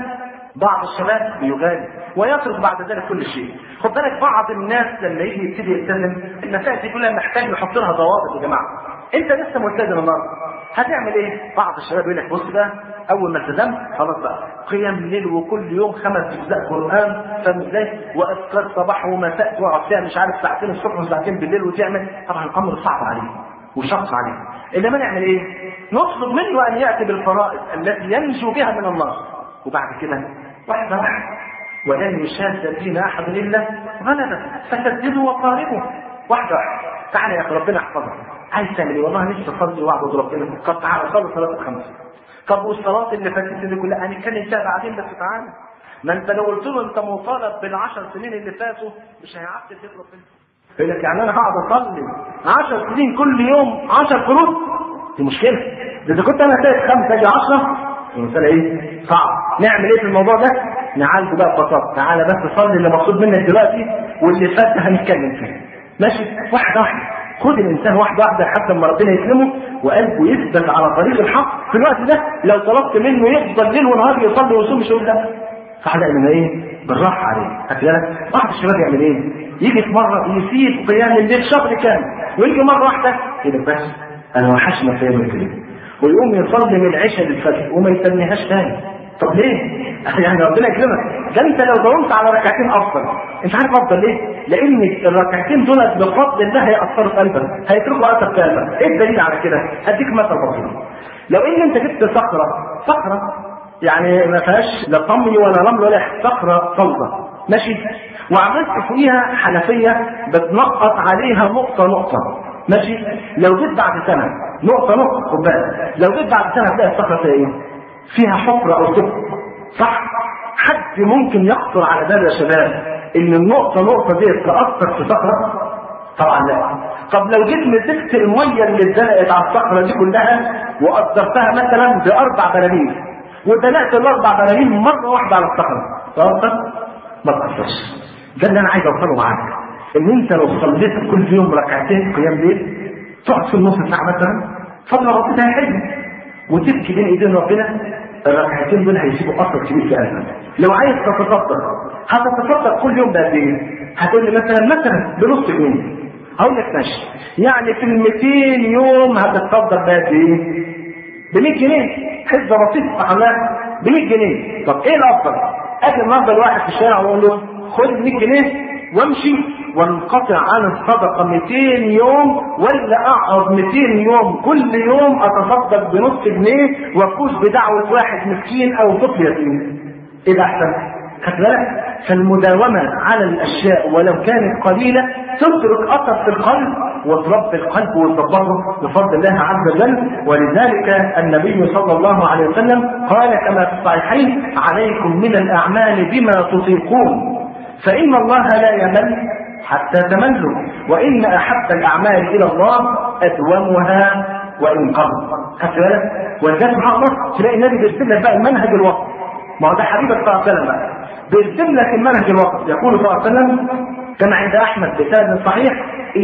بعض الشباب بيغالي ويترك بعد ذلك كل شيء. خد بالك بعض الناس لما يجي يبتدي يلتزم المسائل دي كلها محتاج نحط لها ضوابط يا جماعه. انت لسه ملتزم النهارده هتعمل ايه؟ بعض الشباب يقول لك بص بقى اول ما التزمت خلاص بقى قيام ليل وكل يوم خمس اجزاء قران، فاهم ازاي؟ واذكار صباح ومساء تقعد فيها مش عارف ساعتين الصبح وساعتين بالليل وتعمل. طبعا الامر صعب عليه وشق عليه. انما نعمل ايه؟ نطلب منه ان ياتي بالفرائض التي ينجو بها من النار، وبعد كده واحده واحده ولن يشاد الدين احد الا غلبه فسددوا وقاربوا واحده واحده. تعالى يا اخي ربنا يحفظك، عايز تعمل ايه؟ والله نفسي اصلي واعبد ربنا. طب تعالى صلي صلاه الخمسه. طب والصلاه اللي فاتت دي كلها هنتكلم فيها بعدين، بس تعالى. ما انت لو قلت له انت مطالب بالعشر سنين اللي فاتوا مش هيعدل فيك ربنا. يقول لك يعني انا هقعد اصلي عشر سنين كل يوم عشر فروض؟ دي مشكله. ده اذا كنت انا سايب خمسه اجي عشره المساله ايه؟ صعب. نعمل ايه في الموضوع ده؟ نعالجه بقى ببساطه. تعالى بس صلي اللي مقصود منك دلوقتي واللي فات ده هنتكلم فيه. ماشي؟ واحده واحده. خد الانسان واحده واحده لحد ما ربنا يكرمه وقلبه يثبت على طريق الحق. في الوقت ده لو طلبت منه يفضل ليل ونهار يصلي ويصوم مش هيقول لا. فحدا من ايه؟ بالراحه عليه. خدت بالك؟ بعض الشباب يعمل ايه؟ يجي في مره يسيب قيام الليل شهر كامل ويجي مره واحده يقول بس انا وحشنا قيام الليل، ويقوم يصلي من العشاء للفجر وما يستنيهاش تاني. طب ليه؟ يعني ربنا يكرمك. ده انت لو داومت على ركعتين افضل. انت عارف افضل ليه؟ لان الركعتين دول بفضل الله هيأثروا في قلبك، هيتركوا اثر في قلبك. ايه الدليل على كده؟ هديك مثل بسيط. لو ان انت جبت صخره صخره يعني ما فيهاش لا طمي ولا رمل ولا صخره صلبه، ماشي؟ وعملت فوقيها حنفيه بتنقط عليها نقطه نقطه، ماشي؟ لو جيت بعد سنه نقطه نقطه خد بالك، لو جيت بعد سنه هتلاقي الصخره فيها ايه؟ فيها حفره او ثقب، صح؟ حد ممكن يخطر على بال يا شباب ان النقطه نقطه دي تاثر في صخره؟ طبعا لا. طب لو جيت مسكت الميه اللي اتزنقت على الصخره دي كلها وقدرتها مثلا باربع بلالين ودلقت الاربع بلالين مره واحده على الصخره، تاثر؟ ما تاثرش. ده اللي انا عايز اوصله معاك، ان انت لو صليت كل يوم ركعتين قيام ليل تقعد في النص ساعه مثلا فضل ربنا هيحل وتبكي بين ايدين ربنا، الركعتين دول هيسيبوا اثر كبير في قلبك. لو عايز تتصدق هتتصدق كل يوم بقد ايه؟ هتقول لي مثلا مثلا بنص جنيه. هقول لك ماشي، يعني في ال مئتين يوم هتتصدق بقد ايه؟ ب مية جنيه. حسبه بسيطه صح ب مية جنيه. طب ايه الافضل؟ اجي النهارده الواحد في الشارع واقول له خد مية جنيه وامشي وانقطع عن الصدقه مئتين يوم، ولا اقعد مئتين يوم كل يوم اتصدق بنص جنيه وافوز بدعوه واحد مسكين او طفل يتيم؟ ايه ده احسن؟ خد بالك؟ فالمداومه على الاشياء ولو كانت قليله تترك اثر في القلب وتربي القلب وتظبطه بفضل الله عز وجل. ولذلك النبي صلى الله عليه وسلم قال كما في الصحيحين: عليكم من الاعمال بما تطيقون فإن الله لا يمل حتى تملوا، وإن أحب الأعمال إلى الله أدومها وإن قل. خدت بالك؟ ولذلك سبحان الله تلاقي النبي بيرسم لك بقى المنهج الوسط. ما هو ده حبيبك صلى الله عليه وسلم بقى بيرسم لك المنهج الوسط. يقول صلى الله عليه وسلم كما عند أحمد بسند صحيح: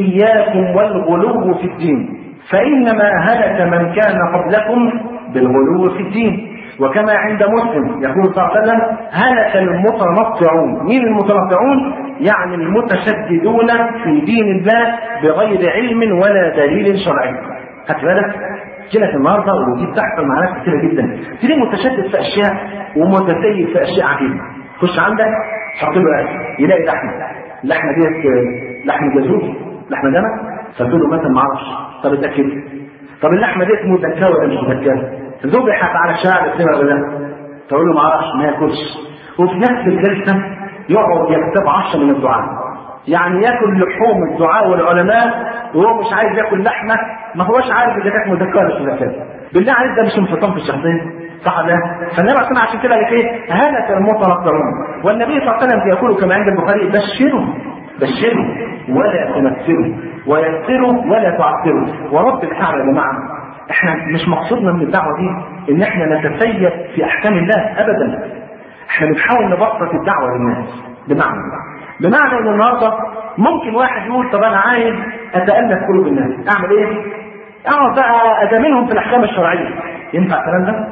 إياكم والغلو في الدين فإنما هلك من كان قبلكم بالغلو في الدين. وكما عند مسلم يقول صلى الله عليه وسلم: هلك المتنطعون. مين المتنطعون؟ يعني المتشددون في دين الله بغير علم ولا دليل شرعي. خدت بالك؟ كده النهارده ودي بتحصل مع ناس كتير جدا، تلاقي متشدد في اشياء ومتسيب في اشياء عجيبه. خش عندك حط له اكل يلاقي لحمه، اللحمه ديت لحم جزور، لحمه جمل، فتقول له مثلا ما اعرفش. طب ده كده، طب اللحمه ديت مذكره ولا مش مذكره؟ ذبحت على الشارع الاثنين ولا لا؟ تقول له ما اعرفش، ما ياكلش. وفي نفس الجلسه يقعد يكتب عشرة من الدعاء، يعني ياكل لحوم الدعاء والعلماء وهو مش عايز ياكل لحمه، ما هوش عارف اذا كانت مذكره ولا مش مذكره. بالله عليك ده مش انفصام في الشخصيه، صح ولا لا؟ فالنبي عليه الصلاه عشان كده قال لك ايه؟ هلك المتنطعون. والنبي صلى الله عليه وسلم يقول كما عند البخاري: بشروا بشروا ولا تنفروا ويسروا ولا تعسروا. ورب الكعبه يا جماعه، احنا مش مقصودنا من الدعوه دي ان احنا نتسيب في احكام الله ابدا. احنا بنحاول نبسط الدعوه للناس. بمعنى بمعنى ان النهارده ممكن واحد يقول: طب انا عايز اتالف قلوب الناس، اعمل ايه؟ اقعد بقى ادامنهم في الاحكام الشرعيه. ينفع الكلام ده؟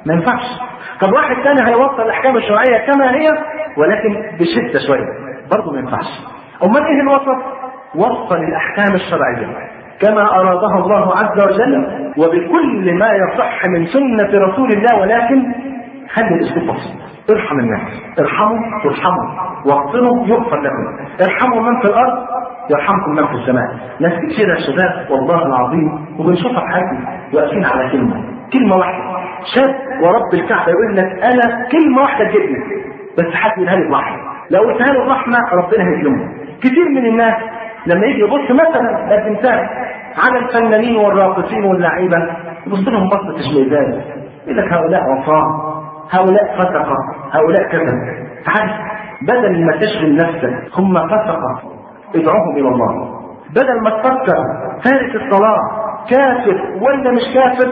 ما ينفعش. طب واحد تاني هيوصل الاحكام الشرعيه كما هي ولكن بشده شويه، برضه ما ينفعش. امال ايه الوسط؟ وصل الاحكام الشرعيه كما ارادها الله عز وجل وبكل ما يصح من سنه رسول الله، ولكن خلي الاسلوب بسيط. ارحم الناس، ارحموا ترحموا، واغفروا يغفر لكم، ارحموا من في الارض يرحمكم من في السماء. ناس كتير يا شباب والله العظيم وبنشوفها في حياتنا واقفين على كلمه كلمه واحده، شاب ورب الكعبه يقول لك انا كلمه واحده تجيبني، بس حد يقولها لي بواحده، لو قلتها له الرحمه ربنا هيكرمه. كتير من الناس لما يجي يبص مثلا الانسان على الفنانين والراقصين واللعيبه يبص لهم بصه اشمئزاز، يقول لك هؤلاء عصاه، هؤلاء فسقه، هؤلاء كذا. تعال بدل ما تشغل نفسك هم فسقه ادعوهم الى الله، بدل ما تفكر تارك الصلاه كافر ولا مش كافر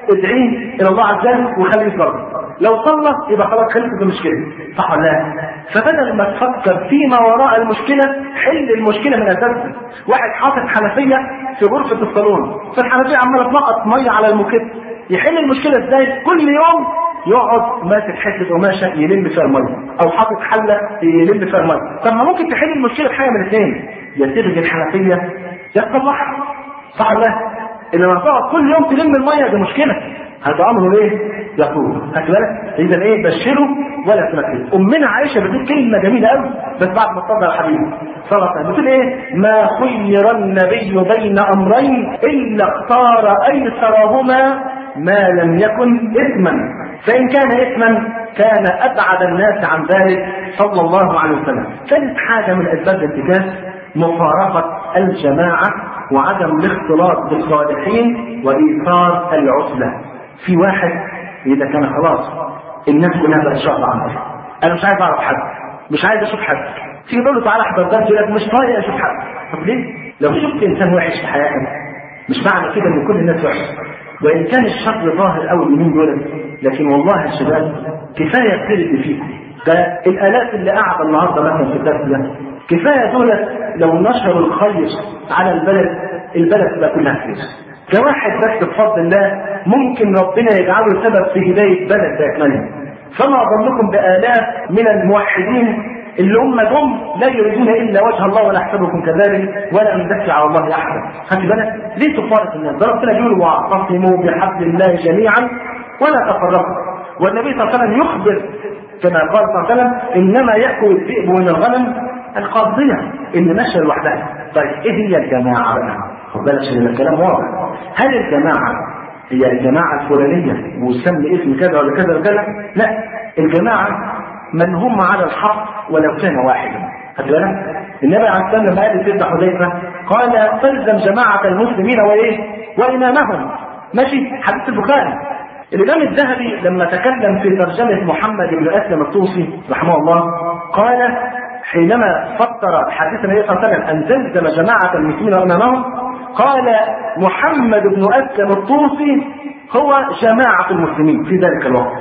ادعيه الى الله عز وجل وخليه يصلي، لو صلى يبقى خلاص خلصت المشكله، صح ولا لا؟ فبدل ما تفكر فيما وراء المشكله حل المشكله من اساسها. واحد حاطط حنفيه في غرفه الصالون، فالحنفيه عماله تنقط ميه على الموكيت، يحل المشكله ازاي؟ كل يوم يقعد ماسك حته قماشه يلم فيها الميه، او حاطط حله يلم فيها الميه. طب ما ممكن تحل المشكله بحاجه من الاثنين، يا تلغي الحنفيه يا تصلحها، صح ولا لا؟ انما تقعد كل يوم تلم الميه دي مشكله، هذا امره ايه؟ يقول خد بالك. اذا ايه؟ بشره ولا تنكره. امنا عائشه بتقول كلمه جميله قوي بس بعد ما اتفضل يا حبيبي صلى الله عليه وسلم، بتقول ايه؟ ما خير النبي بين امرين الا اختار ايسرهما ما لم يكن اثما، فان كان اثما كان ابعد الناس عن ذلك صلى الله عليه وسلم. ثالث حاجه من اسباب الانتكاس مفارقه الجماعه وعدم الاختلاط بالصالحين وايثار العزله. في واحد اذا كان خلاص الناس كلها بقت شاطره عنه، انا مش عايز اعرف حد، مش عايز اشوف حد، تيجي تقول له تعالى احضر درس يقول لك مش طايق اشوف حد. طب ليه؟ لو شفت انسان وحش في حياتك مش معنى كده ان كل الناس وحشه، وان كان الشر ظاهر قوي اليومين دول، لكن والله يا شباب كفايه الخير اللي فيكم ده. الالاف اللي قاعده النهارده مثلا في الدرس ده كفايه دول لو نشروا الخير على البلد البلد تبقى كلها خير. كواحد بس بفضل الله ممكن ربنا يجعله سبب في هدايه بلد باكملها. فما ظنكم بالاف من الموحدين اللي هم جم لا يريدون الا وجه الله ولا يحسبكم كذلك ولا نزكي على الله احدا. خدت بالك؟ ليه تفارق الناس؟ ده ربنا بيقول واعتصموا بحبل الله جميعا ولا تفرقوا. والنبي صلى الله عليه وسلم يخبر كما قال صلى الله عليه وسلم انما ياكل الذئب من الغنم القاضيه اللي ماشيه لوحدها. طيب ايه هي الجماعه بقى؟ خد بالك عشان الكلام واضح. هل الجماعه هي الجماعه الفلانيه وسمي اسم كذا ولا كذا ولا كذا؟ لا، الجماعه من هم على الحق ولو كان واحدا. خد بالك؟ النبي عليه الصلاه والسلام قال لسيدنا حذيفه قال تلزم جماعه المسلمين وايه؟ وامامهم. ماشي؟ حديث البخاري. الامام الذهبي لما تكلم في ترجمه محمد بن اسلم الطوسي رحمه الله قال حينما فسر حديث النبي صلى الله عليه وسلم ان تلزم جماعه المسلمين وامامهم قال محمد بن اسلم الطوسي هو جماعه المسلمين في ذلك الوقت.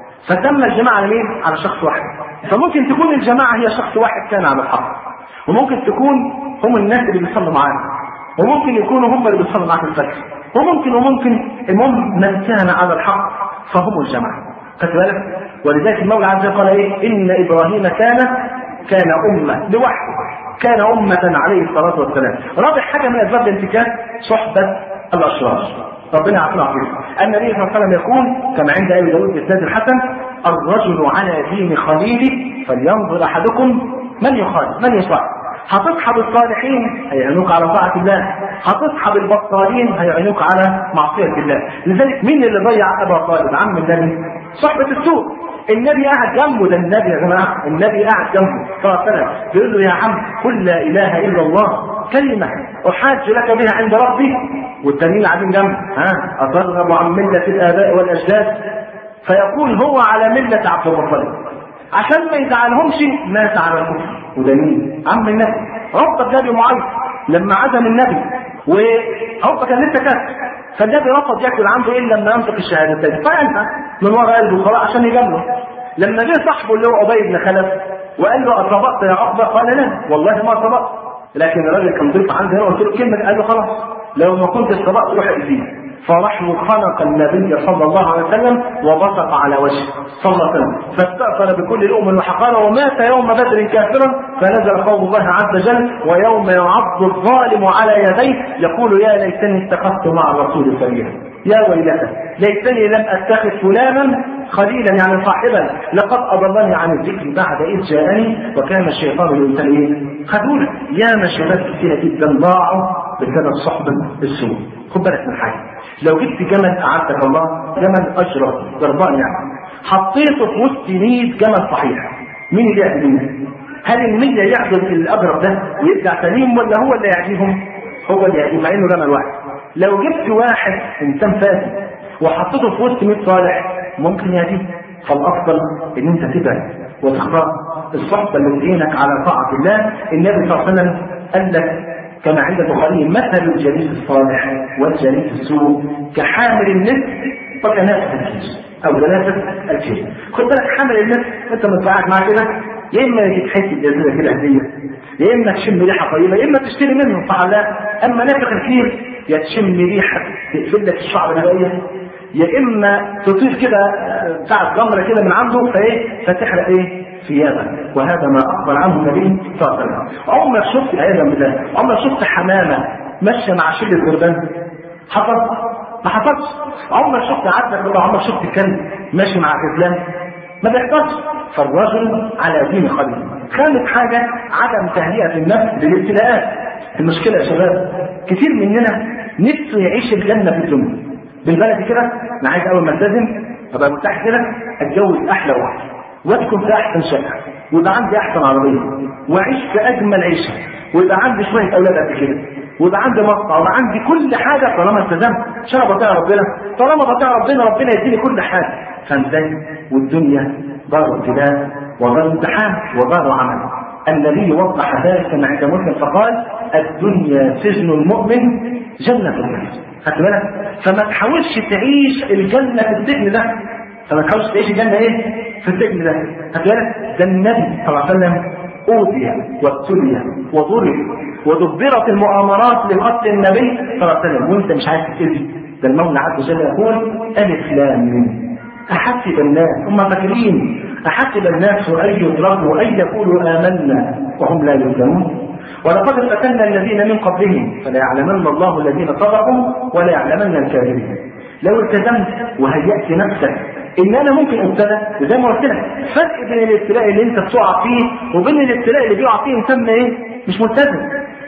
فتم الجماعه على مين؟ على شخص واحد. فممكن تكون الجماعه هي شخص واحد كان على الحق، وممكن تكون هم الناس اللي بيصلوا معانا، وممكن يكونوا هم اللي بيصلوا معاك الفجر، وممكن وممكن المهم من كان على الحق فهم الجماعه. خدت بالك؟ ولذلك المولى عز وجل قال ايه؟ ان ابراهيم كان كان امه لوحده، كان امه عليه الصلاه والسلام. رابع حاجه من اسباب الانتكاس صحبه الاشرار. ربنا يعطينا عافيه. النبي صلى الله عليه وسلم يقول كما عند ابي داود بإسناد الحسن الرجل على دين خليله فلينظر احدكم من يخالف من يصاحب. هتصحب الصالحين هيعينوك على طاعه الله، هتصحب البطالين هيعينوك على معصيه الله. لذلك مين اللي ضيع ابا طالب عم النبي؟ صحبه السوء. النبي قاعد جنبه، ده النبي يا جماعه، النبي قاعد جنبه صلى الله عليه وسلم بيقول له يا عم قل لا اله الا الله كلمه احاج لك بها عند ربي، والتانيين قاعدين جنبه ها اترغب عن مله الاباء والاجداد؟ فيقول هو على مله عبد المطلب عشان ما يزعلهمش مات على الكفر. وده مين؟ عم النبي ربط النبي معاذ لما عزم النبي وهو كان لسه كافر، فالنبي رفض ياكل عنده الا لما ينطق الشهادتين، فانت من ورا قلبه خلاص عشان يجامله. لما جه صاحبه اللي هو ابي بن خلف وقال له اطبقت يا عقبه؟ قال لا والله ما طبقت، لكن الراجل كان ضيف عندي هنا وقلت له كلمه قال له خلاص لو ما كنت طبقت روح ايديه. فراح خنق النبي صلى الله عليه وسلم وبصق على وجهه صلى الله عليه وسلم، فاستأثر بكل الأمم وحقار، ومات يوم بدر كافرا. فنزل قول الله عز وجل: ويوم يعض الظالم على يديه يقول يا ليتني اتخذت مع الرسول سبيلا. يا ويلتى ليتني لم اتخذ فلانا خليلا، يعني صاحبا، لقد اضلني عن الذكر بعد اذ جاءني وكان الشيطان للمتقين خذولا. يا ما شباب كثيره جدا ضاعوا بسبب صحبه السوء. خد بالك من حاجه، لو جبت جمل اعزك الله، جمل اجرى ضربان يعني، حطيته في وسط مية جمل صحيح، مين اللي يعدل؟ هل المية يعدل الاجرب ده ويرجع سليم، ولا هو اللي يعديهم؟ هو اللي يعديهم، مع انه جمل واحد. لو جبت واحد انسان فاسد وحطيته في وسط مية صالح ممكن يهديه. فالافضل ان انت تبعد وتختار الصحبه اللي تعينك على طاعه الله. النبي صلى الله عليه وسلم قال لك كما عند البخاري: مثل الجليس الصالح والجليس السوء كحامل النسك وكنافه الكيس او جنافه الكيس. خد بالك، حامل النسك انت ما قاعد معاه كده، يا اما يتحس الجزيره كده هديه، يا اما تشم ريحه طيبه، يا اما تشتري منه، صح لا؟ اما نافخ الكيس يا تشم ريحه تقفل لك الشعب الهوائيه، يا اما تطير كده بتاع جمره كده من عنده فايه فتحرق ايه ثيابك. وهذا ما اخبر عنه النبي صلى الله عليه وسلم. عمرك شفت ايضا بذلك، عمرك شفت حمامه ماشيه مع شله غربان؟ حصل؟ ما حصلش. عمرك شفت عدك ولا عمرك شفت كلب ماشي مع غزلان؟ ما بيحصلش. فالرجل على دين خليل. خامس حاجه عدم تهيئه النفس للابتلاءات. المشكله يا شباب كتير مننا نفسه يعيش الجنه في الدنيا بالبلد كده. انا عايز اول ما التزم ابقى مرتاح كده، اتجوز احلى واحده واسكن في احسن شقه ويبقى عندي احسن عربيه واعيش في اجمل عيشه ويبقى عندي شويه اولاد قد كده ويبقى عندي مصنع ويبقى عندي كل حاجه طالما التزمت. عشان انا بطيع ربنا، طالما بطيع ربنا ربنا يديني كل حاجه. فازاي؟ والدنيا دار ابتلاء ودار امتحان ودار عمل. النبي وضح ذلك عند مسلم فقال: الدنيا سجن المؤمن جنة الكافر. خدت بالك؟ فما تحاولش تعيش الجنة في السجن ده، فما تحاولش تعيش الجنة ايه؟ في السجن ده. خدت بالك؟ ده النبي صلى الله عليه وسلم أوذي وابتلي وضرب ودبرت المؤامرات لقتل النبي صلى الله عليه وسلم وانت مش عايز تأذي. ده المولى عز وجل يقول: ألف لام ميم أحسب الناس، هم فاكرين أحسب الناس أن يتركوا أن يقولوا آمنا وهم لا يفتنون ولقد فتنا الذين من قبلهم فليعلمن الله الذين صدقوا ولا يعلمن الكاذبين. لو التزمت وهيأت نفسك ان انا ممكن ابتلى، وزي ما قلت لك فرق بين الابتلاء اللي انت بتقع فيه وبين الابتلاء اللي بيقع فيه انسان ايه مش ملتزم.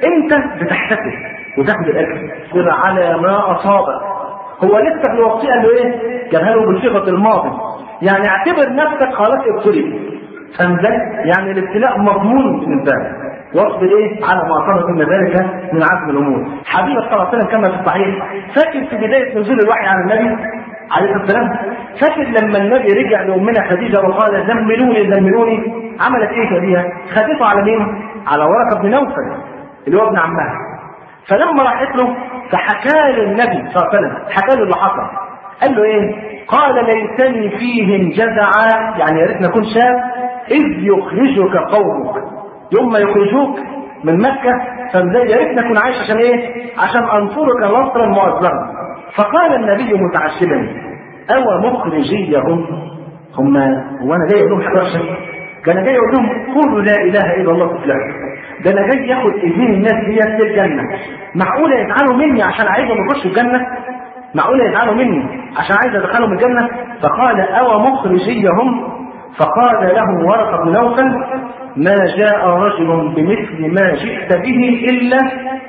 انت بتحتفل وتاخد الاجر على ما اصابك. هو لسه في الوصيه قال له ايه؟ جابها له بصيغه الماضي، يعني اعتبر نفسك خلاص ابتليت. فانزل يعني الابتلاء مضمون بالنسبه لك، واصبر ايه على ما اصابك من ذلك من عزم الامور. حبيبي صلى الله عليه وسلم كما في الصحيح، فاكر في بدايه نزول الوحي على النبي عليه الصلاه والسلام، فاكر لما النبي رجع لامنا خديجه وقال زملوني زملوني، عملت ايه خديجه؟ خدته على مين؟ على ورقه بن نوفل اللي هو ابن عمها. فلما راحت له فحكى له النبي صلى الله عليه وسلم، حكى له اللي حصل. قال له ايه؟ قال ليتني فيهم جزعا، يعني يا ريتني اكون شاب اذ يخرجك قومك، يوم ما يخرجوك من مكه فازاي يا ريتني اكون عايش عشان ايه؟ عشان انصرك نصرا مؤزرا. فقال النبي متعجبا: او مخرجيهم هم وانا جاي اقول لهم حاجه وحشه؟ ده انا جاي اقول لهم قولوا لا اله الا الله تفلحوا. ده انا جاي ياخد ايدين الناس ديت للجنه. معقوله يزعلوا مني عشان عايزهم يخشوا الجنه؟ معقوله يزعلوا مني عشان عايز ادخلهم الجنه؟ فقال: او مخرجيهم. فقال له ورقه بن نوفل: ما جاء رجل بمثل ما جئت به الا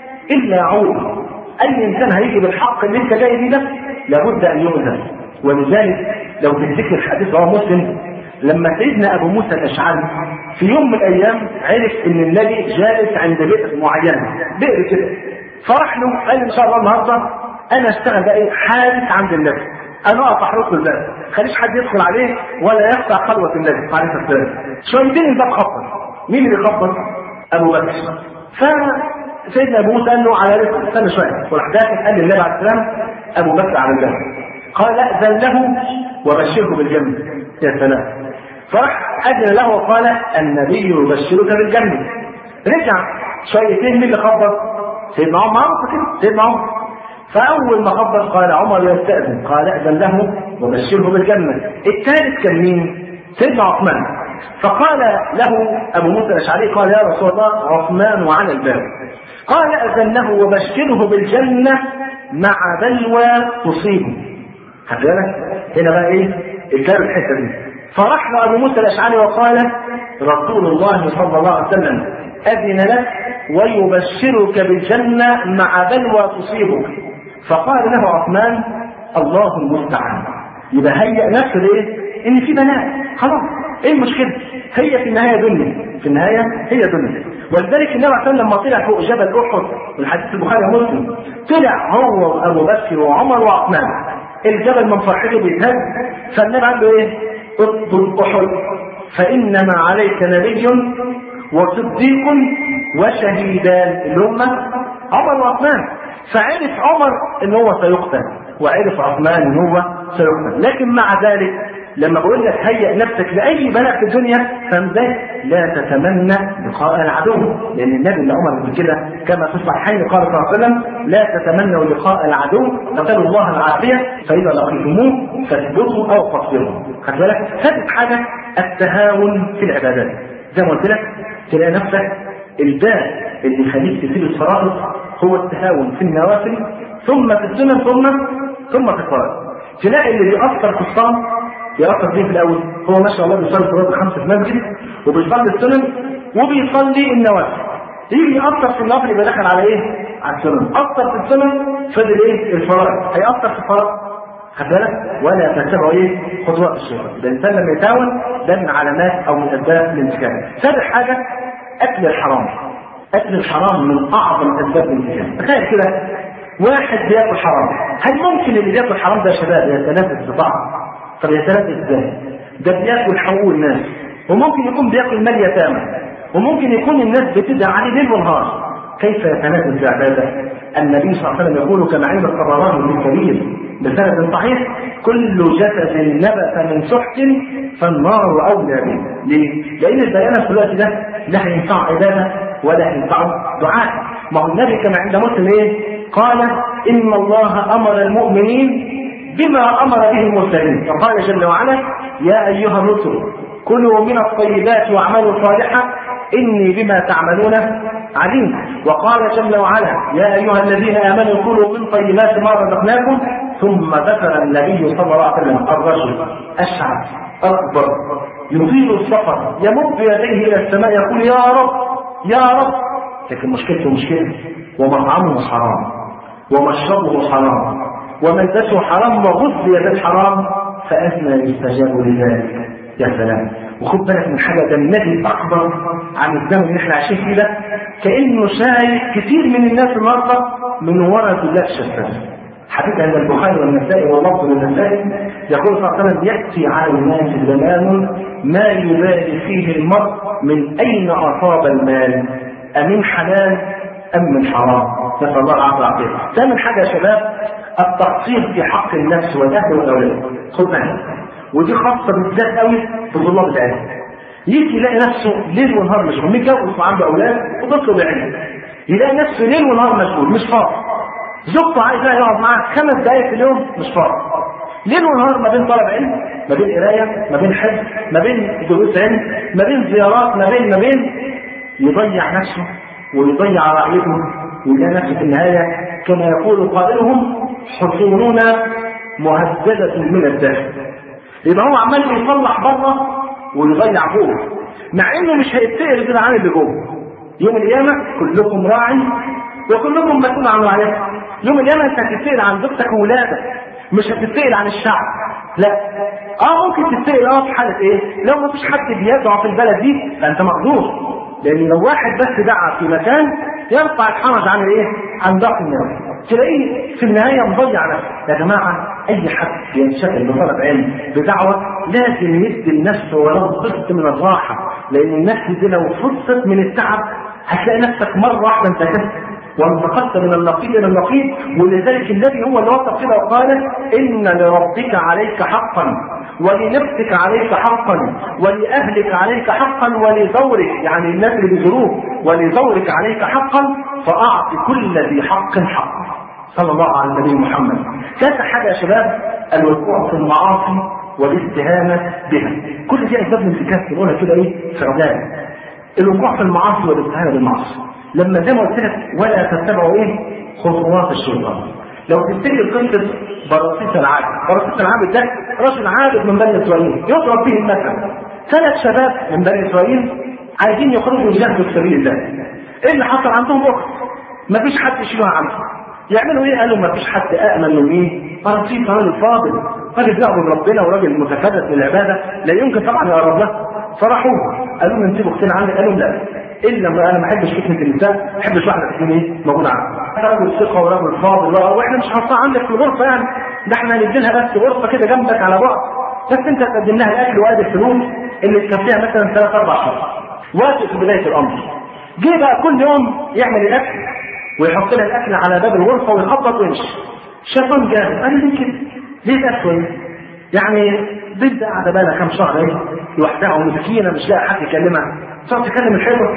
الا عود. اي انسان هيجي بالحق اللي انت جاي بيه ده لابد ان يؤذى. ولذلك لو تفتكر حديث رواه مسلم لما سيدنا ابو موسى الاشعري في يوم من الايام عرف ان النبي جالس عند بئر معينه، بئر كده، فرح له قال ان شاء الله النهارده انا اشتغل بقى ايه حارس عند النبي، انا اقف احرس الباب، خليش حد يدخل عليه ولا يقطع خلوه النبي عليه الصلاه والسلام. شويتين الباب خبط. مين اللي بيخبط؟ ابو بكر. فسيدنا ابو موسى قال له على رزق استنى شويه، وراح داخل قال للنبي عليه السلام: ابو بكر على الباب. قال: اذن له وبشره بالجنه. يا سلام. فراح اذن له وقال: النبي يبشرك بالجنه. رجع شويتين، مين اللي خبط؟ سيدنا عمر. معروف كده سيدنا عمر. فأول ما خبر قال عمر يستأذن، قال أذن له وبشره بالجنة. الثالث كان مين؟ سيدنا عثمان. فقال له أبو موسى الأشعري قال يا رسول الله عثمان وعلى الباب. قال أذن له وبشره بالجنة مع بلوى تصيبه. خد بالك هنا بقى إيه الكلام الحتة دي. فراح له أبو موسى الأشعري وقال رسول الله صلى الله عليه وسلم أذن لك ويبشرك بالجنة مع بلوى تصيبك. فقال له عثمان الله المستعان. يبقى هيئ نفسه ليه؟ إن في بلاء خلاص، إيه المشكلة؟ هي في النهاية دنيا، في النهاية هي دنيا. ولذلك النبي عليه الصلاة لما طلع فوق جبل أحد والحديث البخاري ومسلم، طلع هو وأبو بكر وعمر وعثمان، الجبل من فرحته بيتهز، فالنبي قال له إيه؟ اطلب أحد فإنما عليك نبي وصديق وشهيدان اللي هم عمر وعثمان. فعرف عمر ان هو سيقتل وعرف عثمان ان هو سيقتل، لكن مع ذلك لما بقول لك هيئ نفسك لاي بلاء في الدنيا فازاي لا تتمنى لقاء العدو، لان النبي اللي امر بكده كما في الصحيحين قال صلى الله عليه وسلم لا تتمنوا لقاء العدو فاسالوا الله العافيه فاذا لقيتموه فاثبتوا او قصروا. خد بالك ثالث حاجه التهاون في العبادات. زي ما قلت لك تلاقي نفسك الباب اللي يخليك تسيب الفرائض هو التهاون في النوافل ثم في السنن ثم ثم في الفرائض. تلاقي اللي بيأثر في الصلاة يأثر فيه في الأول هو ما شاء الله بيصلي صلاة الخمس في المسجد وبيصلي السنن وبيصلي النوافل. يجي يأثر في النوافل يبقى داخل على إيه؟ على السنن. أثر في السنن فضل إيه؟ الفرائض. هيأثر في الفرائض. خد بالك ولا تتبعوا إيه؟ خطوات الشيطان. الإنسان لما يتهاون ده من علامات أو من أسباب الانتكاس. ثالث حاجة أكل الحرام. أكل الحرام من أعظم أسباب الانتكاس. تخيل كده واحد بياكل حرام، هل ممكن اللي بياكل حرام ده يا شباب يتنافس ببعض؟ طب يتنافس ازاي؟ ده بياكل حقوق الناس، وممكن يكون بياكل مال يتامى، وممكن يكون الناس بتدعي عليه ليل ونهار. كيف يتنافس بعباده؟ النبي صلى الله عليه وسلم يقول كما عند الطبراني الكبير بسند صحيح كل جسد نبت من سحت فالنار اولى به. ليه؟ لان البيان في الوقت ده لا هينفع عباده ولا هينفع دعاء. ما هو النبي كما عند مسلم ايه؟ قال ان الله امر المؤمنين بما امر به المرسلين، فقال جل وعلا يا ايها الرسل كلوا من الطيبات واعملوا صالحا اني بما تعملون عليم. وقال جل وعلا يا ايها الذين امنوا كلوا من طيبات ما رزقناكم. ثم ذكر النبي صلى الله عليه وسلم الرجل اشعث اكبر يطيل السفر يمد يديه الى السماء يقول يا رب يا رب، لكن مشكلته مشكله ومطعمه حرام ومشربه حرام وملبسه حرام وغذي بالحرام فأثنى يستجاب لذلك. يا سلام. وخد بالك من حاجه، ده النبي اخبر عن الزمن اللي احنا عايشين فيه ده كانه شايف كثير من الناس النهارده من وراء كلها الشفاف. حديث عند البخاري والنسائي واللفظ للنسائي يقول صلى الله عليه وسلم ياتي على الناس زمان ما يبالي فيه المرء من اين اصاب المال امن حلال ام من حرام. نسال الله العافيه والعافيه. ثامن حاجه يا شباب التقصير في حق النفس والاهل والاولاد. خد بالك ودي خاصه بالذات قوي في طلاب العلم. يجي يلاقي نفسه ليل ونهار مشغول، متجوز وعنده اولاد وبيطلب علم، يلاقي نفسه ليل ونهار مشغول مش فاضي. زوجته عايزاه يقعد معاه خمس دقائق في اليوم مش فاضي. ليل ونهار ما بين طلب علم، ما بين قرايه، ما بين حفظ، ما بين دروس علم، ما بين زيارات، ما بين ما بين يضيع نفسه ويضيع رعيته ويلاقي نفسه في النهايه كما يقول قائلهم حصوننا مهدده من الداخل. يبقى هو عمال يصلح بره ويضيع جوه، مع انه مش هيتسال كده عن اللي جوه. يوم القيامه كلكم راع وكلكم مسؤول عن رعيته. يوم القيامه انت هتتسال عن زوجتك وولادك، مش هتتسال عن الشعب. لا اه ممكن تتسال اه في حاله ايه؟ لو ما فيش حد بيدعو في البلد دي فانت مقدور، لان لو واحد بس دعا في مكان يرفع الحرج عن الايه؟ عن باقي الناس. تلاقيه في النهايه مضيع نفسه. يا جماعه اي حد ينشغل بطلب علم بدعوه لازم يدي لنفسه ولو قسط من الراحه، لان النفس دي لو فرصت من التعب هتلاقي نفسك مره واحده انتكست وانتقلت من النقيض الى النقيض. ولذلك النبي هو اللي وصف كده وقال ان لربك عليك حقا ولنفسك عليك حقا ولأهلك عليك حقا ولزورك، يعني الناس اللي بيزوروك، ولزورك عليك حقا فأعط كل ذي حق حقه. صلى الله على النبي محمد. ثالث حاجه يا شباب الوقوع في المعاصي والاستهانه بها. كل دي اسباب الانتكاس بنقولها كده ايه في عجاله. الوقوع في المعاصي والاستهانه بالمعاصي، لما زي ما قلت لك ولا تتبعوا ايه خطوات الشيطان. لو تفتكر قصه براسيس العابد، براسيس العابد ده رجل عابد من بني اسرائيل يضرب به المثل. ثلاث شباب من بني اسرائيل عايزين يخرجوا يجاهدوا في سبيل الله. ايه اللي حصل؟ عندهم اخت مفيش حد يشيلها عنه. يعملوا ايه؟ قالوا مفيش حد امن من مين؟ براسيس راجل فاضل، راجل بيعبد ربنا وراجل متفرد للعباده، لا يمكن طبعا يقرب له. فرحوه قالوا له نسيب اختنا عندك، قالوا لا الا ما انا ما احبش فتنه النساء، ما احبش واحده تكون ايه موجوده عندي. راجل ثقه وراجل فاضل واحنا مش هنحطها عندك في الغرفه يعني، ده احنا هندي لها بس غرفه كده جنبك على بعد، بس انت تقدم لها الاكل وادي الفلوس اللي تكفيها مثلا ثلاث اربع شهور. وافق في بدايه الامر. جه بقى كل يوم يعمل الاكل ويحط لها الاكل على باب الغرفه ويخبط ويمشي. الشيطان جاء قال لي كده ليه ده شويه؟ يعني بنت قاعده بقى لها كام شهر ايه لوحدها ومسكينه مش لاقي حد يكلمها، تقعد تكلم الحلوه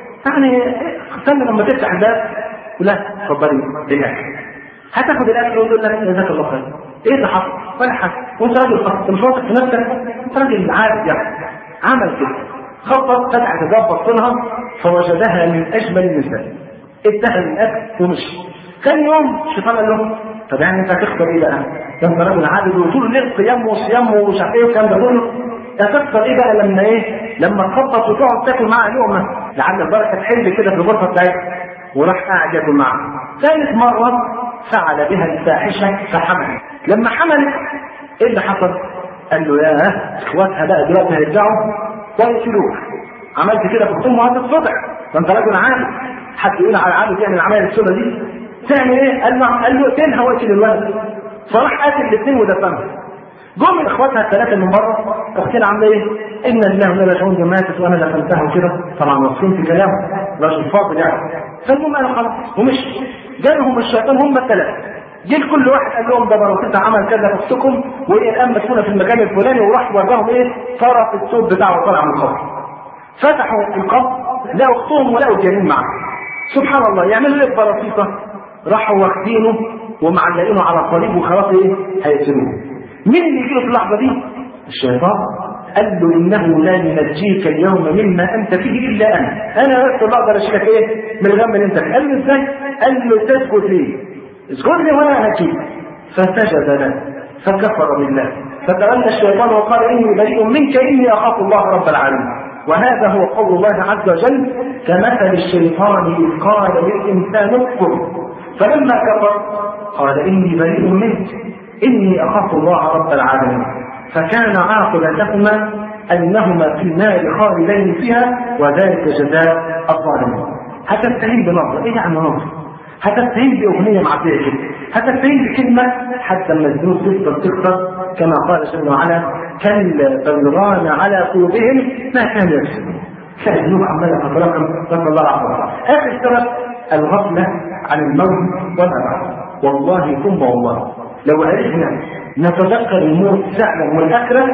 يعني استنى لما تفتح الباب ولا اتفضلي الاكل. هتاخد الاكل وتقول لك جزاك الله خير. ايه اللي حصل؟ ولا حاجه، وانت راجل خاص مش واثق في نفسك، انت راجل عادي يعني. عمل كده خبط فتحت الباب بص لها فوجدها من اجمل النساء، ادها الاكل ومشي. ثاني يوم الشيطان قال له طب يعني انت هتخسر ايه بقى؟ ده انت راجل عابد وطول الليل قيام وصيام ومش عارف ايه والكلام ده كله، هتخسر ايه بقى لما ايه؟ لما تخبط وتقعد تاكل معاها لقمه لعل البركه تحل كده في الغرفه بتاعتها. وراح قاعد ياكل معاها. ثالث مره فعل بها الفاحشه فحملت. لما حملت ايه اللي حصل؟ قال له يا اخواتها بقى دلوقتي هيرجعوا ويقتلوك. عملت كده في الثم وهتتصدع، ده انت راجل عابد، حد يقول على عابد يعمل العمليه السوداء دي؟ تعمل ايه؟ قال له قال له اقتلها واقتل الولد. فراح قاتل الاثنين ودفنهم. جم اخواتها الثلاثه من بره، اختنا عامله ايه؟ ان الله ولا راجعون، دي ماتت وانا دفنتها وكده، طبعا واثقين في كلامه راجل فاضل يعني. فالمهم قالوا خلاص ومشي. جالهم الشيطان هم الثلاثه، جه كل واحد قال لهم ده براسيس عمل كذا في اختكم وايه الان مسؤوله في المكان الفلاني، وراح وراهم ايه؟ طرف الثوب بتاعه طالع من القبر. فتحوا القبر لقوا اختهم ولقوا الجنين معاه. سبحان الله، يعملوا ايه ببراسيسه؟ راحوا واخدينه ومعلقينه على الصليب وخلاص ايه؟ هيقتلوه. مين اللي يجيله في اللحظه دي؟ الشيطان. قال له انه لا ينجيك اليوم مما انت فيه الا انا، انا بس اللي اقدر اشيلك ايه؟ من الغم اللي انت فيه. قال له ازاي؟ قال له تسجد لي، اسجد لي وانا هجيك. فسجد له فكفر بالله، فتولى الشيطان وقال اني بريء منك اني اخاف الله رب العالمين. وهذا هو قول الله عز وجل كمثل الشيطان اذ قال للانسان اكفر فلما كفر قال اني بريء منك اني اخاف الله رب العالمين. فكان عاقبتهما انهما في النار خالدين فيها وذلك جزاء الظالمين. هتستهين بنظره، ايه يعني نظره؟ هتستهين باغنيه معديه كده، هتستهين بكلمه حتى لما الذنوب تفضل تكثر كما قال جل وعلا كلا بل ران على قلوبهم ما كانوا يكسبون. فالذنوب عماله تتراكم نسال الله العافيه. اخر سبب الغفله عن الموت وما بعد. والله ثم والله لو عرفنا نتذكر الموت فعلا والاخره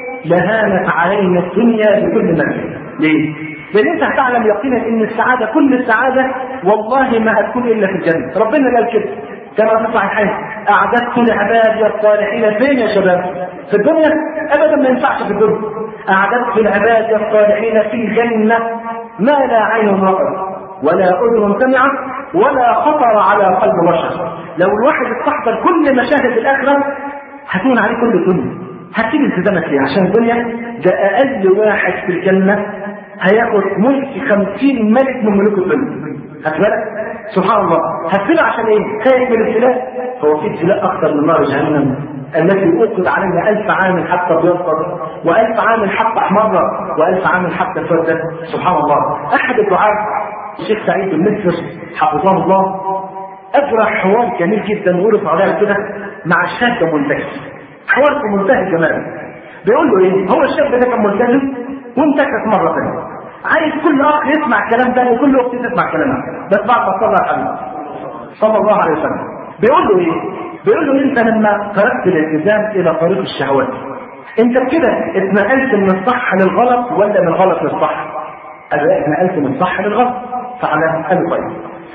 لهانت علينا الدنيا بكل مكان. ليه؟ لان انت هتعلم يقينا ان السعاده كل السعاده والله ما هتكون الا في الجنه. ربنا قال كده كما في الصحيحين اعددت لعبادي الصالحين. فين يا شباب؟ في الدنيا؟ ابدا ما ينفعش في الدنيا. اعددت لعبادي الصالحين في الجنه ما لا عين رأت ولا اذن سمعت ولا خطر على قلب بشر. لو الواحد استحضر كل مشاهد الاخره هتكون عليه كل الدنيا. هتسيب التزامك ليه؟ عشان الدنيا ده اقل واحد في الجنه هياخد ملك خمسين ملك من ملوك الدنيا. هتبالك سبحان الله. هتسيبه عشان ايه؟ خايف من الابتلاء؟ هو في ابتلاء اكثر من نار جهنم التي اوقد علينا الف عام حتى ابيضت والف عام حتى احمر والف عام حتى اسود. سبحان الله. احد الدعاة الشيخ سعيد المصري حفظه الله اجرى حوار جميل جدا ورد عليها كده مع شاب منتكس، حوار في منتهى الجمال. بيقول له ايه؟ هو الشاب ده كان ملتزم وانتكس مره ثانيه، عايز كل اخ يسمع الكلام ده وكل اخت تسمع كلامها بس بعد ما صلى عليه صلى الله عليه وسلم. بيقول له ايه؟ بيقول له انت لما تركت الالتزام الى طريق الشهوات انت كده اتنقلت من الصح للغلط ولا من الغلط للصح؟ قال له اتنقلت من الصح للغلط. فعلا قال له طيب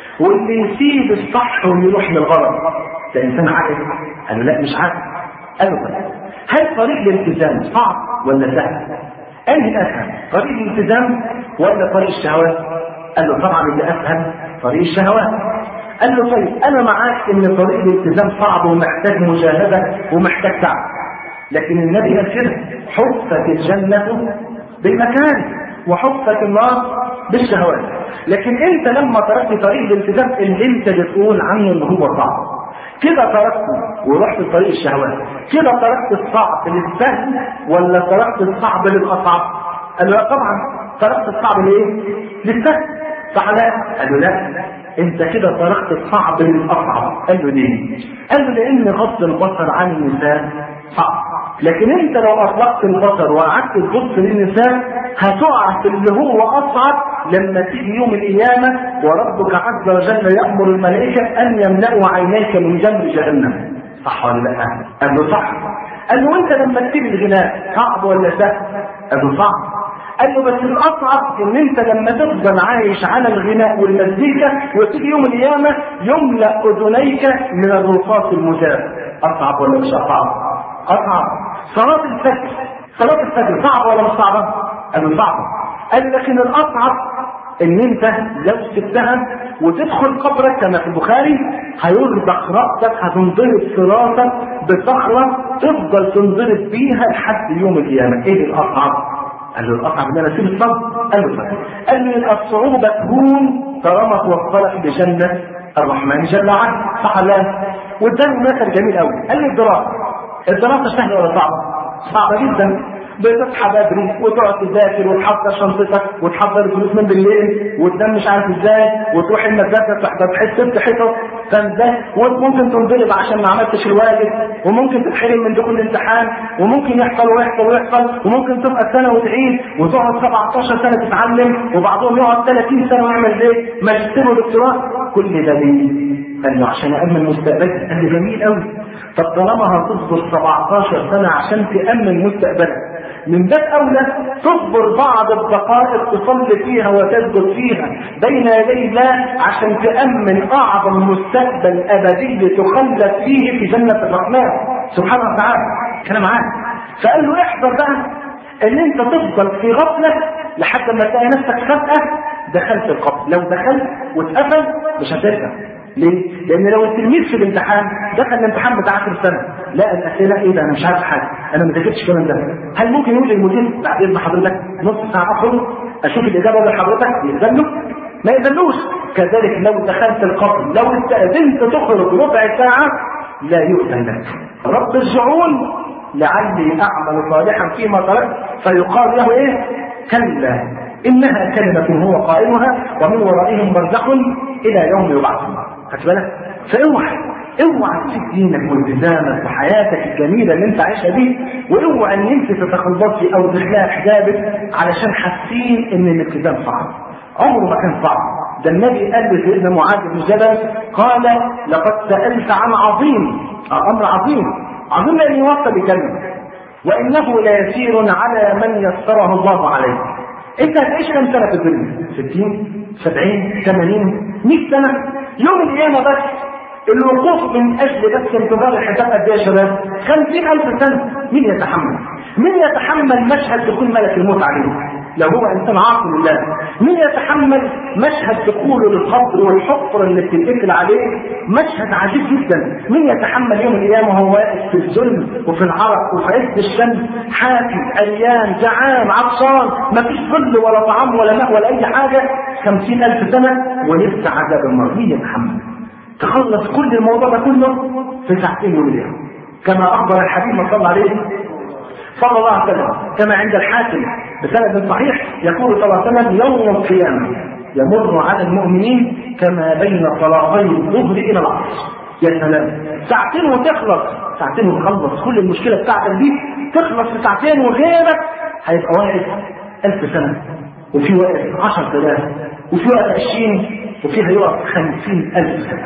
واللي يسيب الصح ويروح للغلط ده انسان عاقل؟ قال له لا مش عاقل. قال له طيب هل طريق الالتزام صعب ولا سهل؟ انهي اسهل؟ طريق الالتزام ولا طريق الشهوات؟ قال له طبعا اللي اسهل طريق الشهوات. قال له طيب انا معاك ان طريق الالتزام صعب ومحتاج مجاهده ومحتاج تعب، لكن النبي قال كده حفت الجنه بالمكان وحفت النار بالشهوات. لكن انت لما تركت طريق الالتزام اللي انت بتقول عنه ان هو صعب كده تركته ورحت طريق الشهوات، كده تركت الصعب للسهل ولا تركت الصعب للاصعب؟ قال له لا طبعا تركت الصعب لايه؟ للسهل. صح لا؟ قال له لا انت كده تركت الصعب للاصعب. قال له ليه؟ قال له لان غض البصر عن النساء صعب، لكن انت لو اطلقت البصر وقعدت تبص للنساء هتقع في اللي هو اصعب لما تيجي يوم القيامه وربك عز وجل يامر الملائكه ان يملأوا عينيك من جمر جهنم. صح ولا لا؟ قال له صح. قال له انت لما تسيب الغناء صعب ولا سهل؟ قال له صعب. قال له بس الاصعب ان انت لما تفضل عايش على الغناء والمزيكا وتيجي يوم القيامه يملأ اذنيك من الرصاص المجاب. اصعب ولا مش اصعب؟ اصعب. صلاه الفجر صلاه الفجر صعبه ولا مش صعبه؟ قال له صعبه. قال لكن الاصعب ان انت لو سبتها وتدخل قبرك كما في البخاري هيرضخ راسك، هتنضرب في راسك بصخره تفضل تنضرب بيها لحد يوم القيامه. ايه الاصعب؟ قال له الاصعب ان انا اسيب الصبر. قال له صحيح. قال له الصعوبه تكون طالما توصلك لجنه الرحمن جل وعلا. صح ولا لا؟ واداني مثل جميل قوي. قال لي الدراسه الدراسه سهله ولا صعبه؟ صعبه جدا. بتصحى بدري وتقعد تذاكر وتحضر شنطتك وتحضر الفلوس من بالليل وتنام مش عارف ازاي وتروح المدرسه تحضر تحس ست حصص فاهم ازاي، وممكن تنضرب عشان ما عملتش الواجب، وممكن تتحرم من دخول الامتحان، وممكن يحصل ويحصل ويحصل، وممكن تبقى سنه وتعيد وتقعد سبعتاشر سنه تتعلم، وبعضهم يقعد ثلاثين سنه ويعمل ايه؟ ماجستير ودكتوراه. كل ده ليه؟ قال له عشان أأمن مستقبلك. قال له جميل قوي. طب طالما هتصبر سبعتاشر سنة عشان تأمن مستقبلك من باب أولى تصبر بعض الدقائق تصلي فيها وتسجد فيها بين يدي الله عشان تأمن أعظم مستقبل أبدي تخلد فيه في جنة الرحمن سبحانه وتعالى. كلام عام. فقال له احذر بقى ان انت تفضل في غفلة لحد ما تلاقي نفسك فجأة دخلت القبر. لو دخلت واتقفل مش هترجع. ليه؟ لأن لو التلميذ في الامتحان دخل الامتحان بتاع آخر سنة لقى الأسئلة إيه ده؟ أنا مش عارف حاجة، أنا ما ذاكرتش الكلام ده. هل ممكن يقول للمدير بعد إذن حضرتك نص ساعة أخرج أشوف الإجابة ولا حضرتك؟ يأذن له؟ ما يأذنوش. كذلك لو دخلت القبر لو استأذنت تخرج ربع ساعة لا يؤذن لك. رب ارجعون لعلي أعمل صالحا فيما تركت فيقال له إيه؟ كلا إنها كلمة هو قائلها ومن ورائهم برزخ إلى يوم يبعثون. خدت بالك؟ فاوعى اوعى تسيب دينك والتزامك وحياتك الجميله اللي انت عايشها دي، واوعى ان انت تتخلصي او تخلع حجابك علشان حاسين ان الالتزام صعب. عمره ما كان صعب. ده النبي قال لسيدنا معاذ بن جبل قال لقد سالت عن عظيم، امر عظيم عظيم لان يوصل الجنه، وانه ليسير على من يسره الله عليه. انت هتعيش كم سنه في الدنيا؟ ستين سبعين ثمانين مئة سنه. يوم القيامه بس الوقوف من اجل بس انتظار الحساب قد ايه يا شباب؟ خمسين الف سنه. مين يتحمل؟ مين يتحمل مشهد دخول ملك الموت عليه لو هو انسان عاصي لله؟ مين يتحمل مشهد دخوله للقبر والحفره اللي بتتقفل عليه؟ مشهد عجيب جدا. مين يتحمل يوم القيامه وهو واقف في الظل وفي العرق وفي عز الشمس حافي عريان جعان عطشان مفيش ظل ولا طعام ولا ماء ولا اي حاجه خمسين الف سنه ولسه عذاب النار؟ مين يتحمل؟ تخلص كل الموضوع ده كله في ساعتين يوم القيامه كما اخبر الحبيب صلى الله عليه صلى الله عليه وسلم كما عند الحاكم بسند صحيح يقول صلى الله عليه وسلم يوم القيامه يمر على المؤمنين كما بين صلاتي الظهر الى العصر. يا سلام، ساعتين وتخلص، ساعتين وتخلص كل المشكله بتاعتك دي تخلص في ساعتين، وغيرك هيبقى واقف ألف سنه وفي واقف عشر آلاف وفي واقف عشرين وفي هيقف خمسين ألف سنه.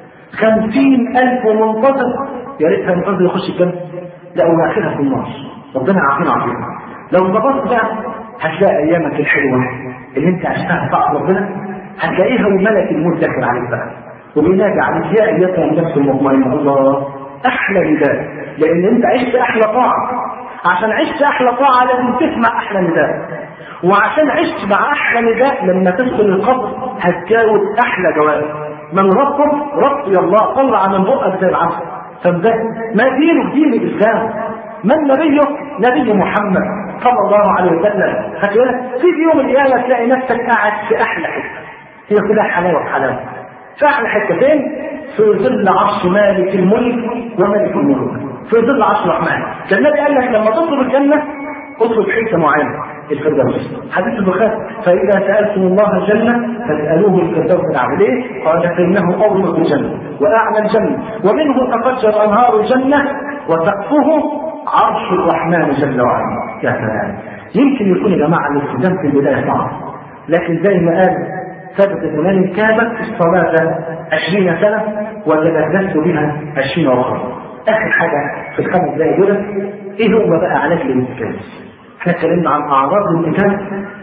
خمسين ألف ومنتظر يا ريتها منتظر يخش الجنه، لا واخرها في النار. ربنا يعافينا ويعافينا. لو ضبطت بقى هتلاقي ايامك الحلوه اللي انت عشتها طاعه ربنا هتلاقيها وملك الموت داخل عليك بقى وبينادي عليك يا ايتها النفس المطمئنه. الله، احلى نداء، لان انت عشت احلى طاعه. عشان عشت احلى طاعه لازم تسمع احلى نداء، وعشان عشت مع احلى نداء لما تدخل القبر هتجاوب احلى جواب. من ربك؟ ربي الله، طلع من بقك زي العسل. فده ما دينك؟ دين الاسلام. من نبيك؟ نبي محمد صلى الله عليه وسلم. فتقول في يوم القيامه تلاقي نفسك قاعد في احلى حته، هي كلها حلاوه حلاوه. في احلى حته فين؟ في ظل عرش مالك الملك وملك الملوك، في ظل عرش الرحمن. كان النبي قال لك لما تطلب الجنه اطلب حته معينه، الفردوس. حديث البخاري: فاذا سالتم الله الجنه فاسالوه الفردوس الاعلى. ليه؟ قال فانه اوسط الجنه واعلى الجنه ومنه تفجر انهار الجنه وسقفه عرش الرحمن جل وعلا. يا سلام. يمكن يكون يا جماعه الالتزام في البدايه صعب، لكن زي ما قال ثبت فلان كابت الصلاه عشرين سنه وتلذذت بها عشرين اخرى. اخر حاجه في الخمس دقائق دول، ايه هو بقى علاج الانتكاس؟ احنا اتكلمنا عن اعراض الانتكاس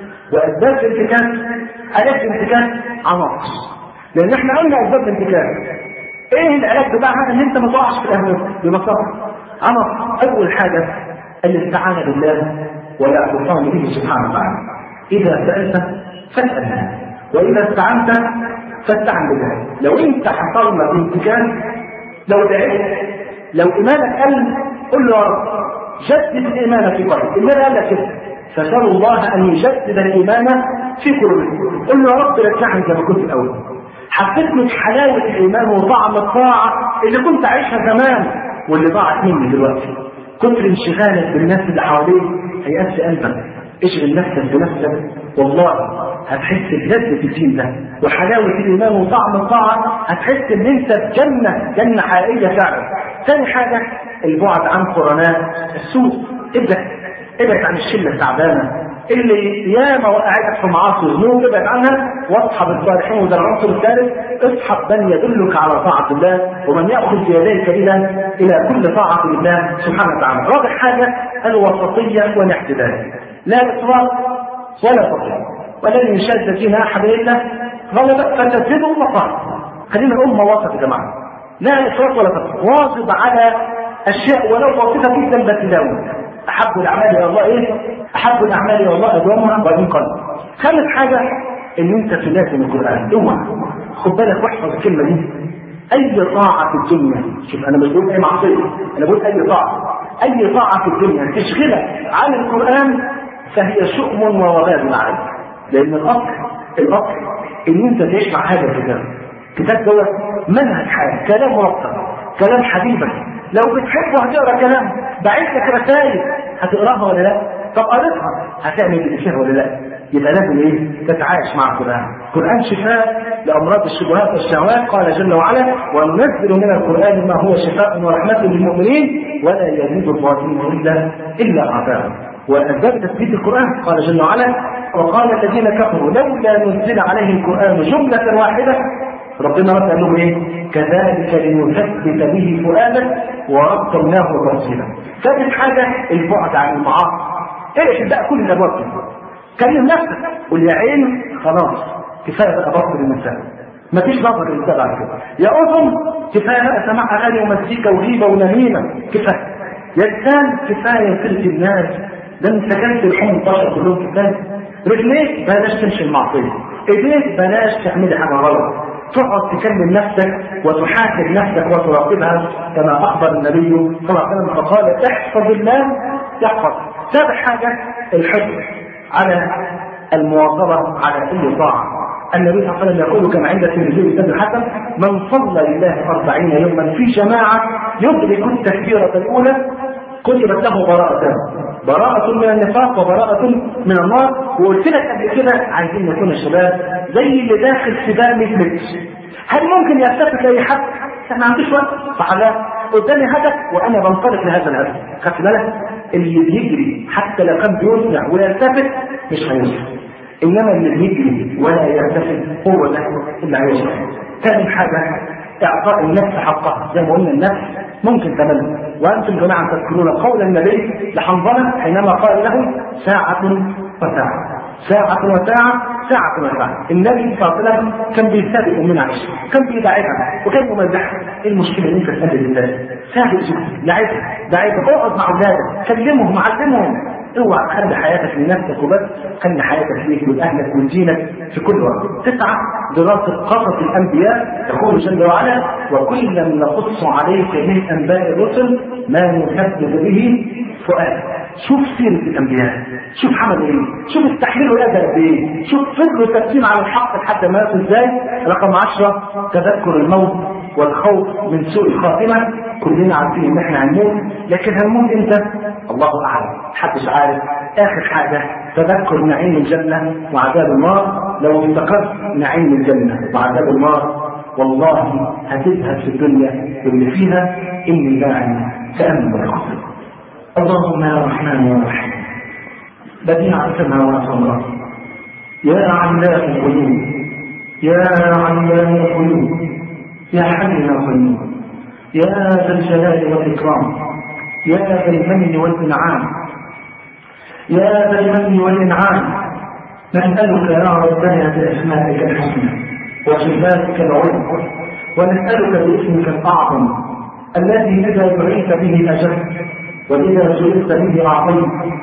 واسباب الانتكاس. علاج الانتكاس عناصر، لان احنا قلنا اسباب الانتكاس. ايه العلاج بتاعها؟ ان انت ما تقعش في الاهواء ببساطه. عناصر. اول حاجه الاستعانه بالله والاعتصام به سبحانه وتعالى. اذا سالت فاسال، واذا استعنت فاستعن بالله. لو انت حصل لك انتكاس، لو دعيت، لو ايمانك قل، قل له يا رب جدد الايمان في قلبك. النبي قال لك كده: فسالوا الله ان يجدد الايمان في قلوبكم. قل له يا رب رجعني زي ما كنت الاول. حسيت من حلاوه الايمان وطعم الطاعه اللي كنت عايشها زمان واللي ضاعت مني دلوقتي. كتر انشغالك بالناس اللي حواليك هيقسي قلبك. اشغل نفسك بنفسك، والله هتحس بلذة الدين ده وحلاوة الإيمان وطعم الطاعة. هتحس إن أنت في جنة، جنة حقيقية فعلا. ثاني حاجة البعد عن قرناء السوء. ابعد ابعد عن الشلة التعبانة اللي ياما وقعتك في معاصي وذنوب، ابعد عنها واصحب الصالحين. وده العنصر الثالث: اصحب من يدلك على طاعة الله ومن يأخذ بيديك إلى إلى كل طاعة لله سبحانه وتعالى. رابع حاجة الوسطية والاعتدال، لا إفراط ولا تفريط، ولن يشاد فينا أحد إلا غلب فتزيدوا وقال. خلينا أمة وسط يا جماعة، لا إفراط ولا تفريط. واظب على أشياء ولو بسيطة جدا بس داوم. أحب الأعمال إلى الله إيه؟ أحب الأعمال إلى الله أدومها وإن قل. خامس حاجة إن أنت تلازم القرآن. اوعى خد بالك واحفظ الكلمة دي. أي طاعة في الدنيا، شوف أنا مش بقول أي معصية، أنا بقول أي طاعة، أي طاعة في الدنيا تشغلك عن القرآن فهي شؤم ووبال عليك. لأن الأصل الأصل إن أنت تعيش مع هذا الكتاب. الكتاب دوت منهج حياة، كلام مرتب، كلام حبيبك. لو بتحبه هتقرا كلام، بعت لك رسائل هتقراها ولا لا؟ طب قريتها هتعمل بالشيء ولا لا؟ يبقى لازم ايه؟ تتعايش مع القرآن. القرآن شفاء لأمراض الشبهات والشهوات. قال جل وعلا: وننزل من القرآن ما هو شفاء ورحمة للمؤمنين ولا يزيد الظالمين إلا إلا عذابا. وأسباب تثبيت القرآن قال جل وعلا: وقال الذين كفروا لولا نزل عليه القرآن جملة واحدة. ربنا رد قال لهم ايه؟ كذلك لنثبت به فؤادك ورتلناه ترتيلا. ثالث حاجه البعد عن المعاصي. ايه بقى كل الابواب دي؟ كلم نفسك، قول يا عين خلاص كفايه بقى بطل النساء، مفيش نظر للنساء بعد كده. يا اذن كفايه بقى سماع اغاني ومزيكا وغيبه ونميمه، كفايه. يا لسان كفايه سيره الناس، ده انت كلت الحمى البشر كلهم كفايه. رجليك بلاش تمشي المعصيه، ايديك بلاش تعملي حاجه غلط. تقعد تكلم نفسك وتحاسب نفسك وتراقبها كما اخبر النبي صلى الله عليه وسلم فقال: احفظ الله يحفظ. سابع حاجه الحفظ على المواظبه على اي طاعه. النبي صلى الله عليه وسلم يقول كما عند الترمذي بن الحسن: من صلى لله أربعين يوما في جماعه يدرك التكبيره الاولى كتبت له براءة، براءة من النفاق وبراءة من النار. وقلت لك قبل كده عايزين نكون الشباب زي اللي داخل سباق مية متر. هل ممكن يلتفت لاي حد؟ احنا ما عندوش وقت، صح لا؟ قدامي هدف وانا بنطلق لهذا الهدف. خدت بالك؟ اللي بيجري حتى لو كان بيسرع ويلتفت مش هيوصل، انما اللي بيجري ولا يلتفت هو ده اللي هيوصل. ثاني حاجه اعطاء النفس حقها. زي ما قلنا النفس ممكن تمل. وانتم جماعه تذكرون قول النبي لحنظله حينما قال له: ساعه وساعه. ساعة وساعة ساعة وساعة. النبي صلى الله عليه وسلم كان بيسابق أمنا عائشة، كان بيداعبها وكان ممزحها. إيه المشكلة إن أنت تقلد الله؟ سابق جدا، داعبها داعبها، اقعد مع أولادك، كلمهم علمهم. اوعى تخلي حياتك لنفسك وبس، خلي حياتك ليك ولأهلك ولدينك في كل وقت. تسعة دراسة قصص الأنبياء. يقول جل وعلا: وكلا نقص عليك من أنباء الرسل ما نثبت به فؤادك. شوف سيرة الأنبياء، شوف حمل ايه، شوف استحملوا الأذى قد ايه، شوف فضلوا ثابتين على الحق لحد ما ماتوا ازاي. رقم عشرة تذكر الموت والخوف من سوء الخاتمة. كلنا عارفين ان احنا هنموت، لكن هنموت امتى؟ الله اعلم، محدش عارف. اخر حاجة تذكر نعيم الجنة وعذاب النار. لو افتكرت نعيم الجنة وعذاب النار والله هتذهب في الدنيا واللي فيها اني داعي تأمل الخطر. اللهم يا رحمن يا رحيم بديع السماوات والارض، يا علام القلوب، يا علام القلوب، يا حي يا قيوم، يا ذا الجلال والاكرام، يا ذا المن والانعام، يا ذا المن والانعام. نسالك يا ربنا باسمائك الحسنى وصفاتك العلى، ونسالك باسمك الاعظم الذي اذا دعيت به اجبت وإذا سئلت به أعطيت،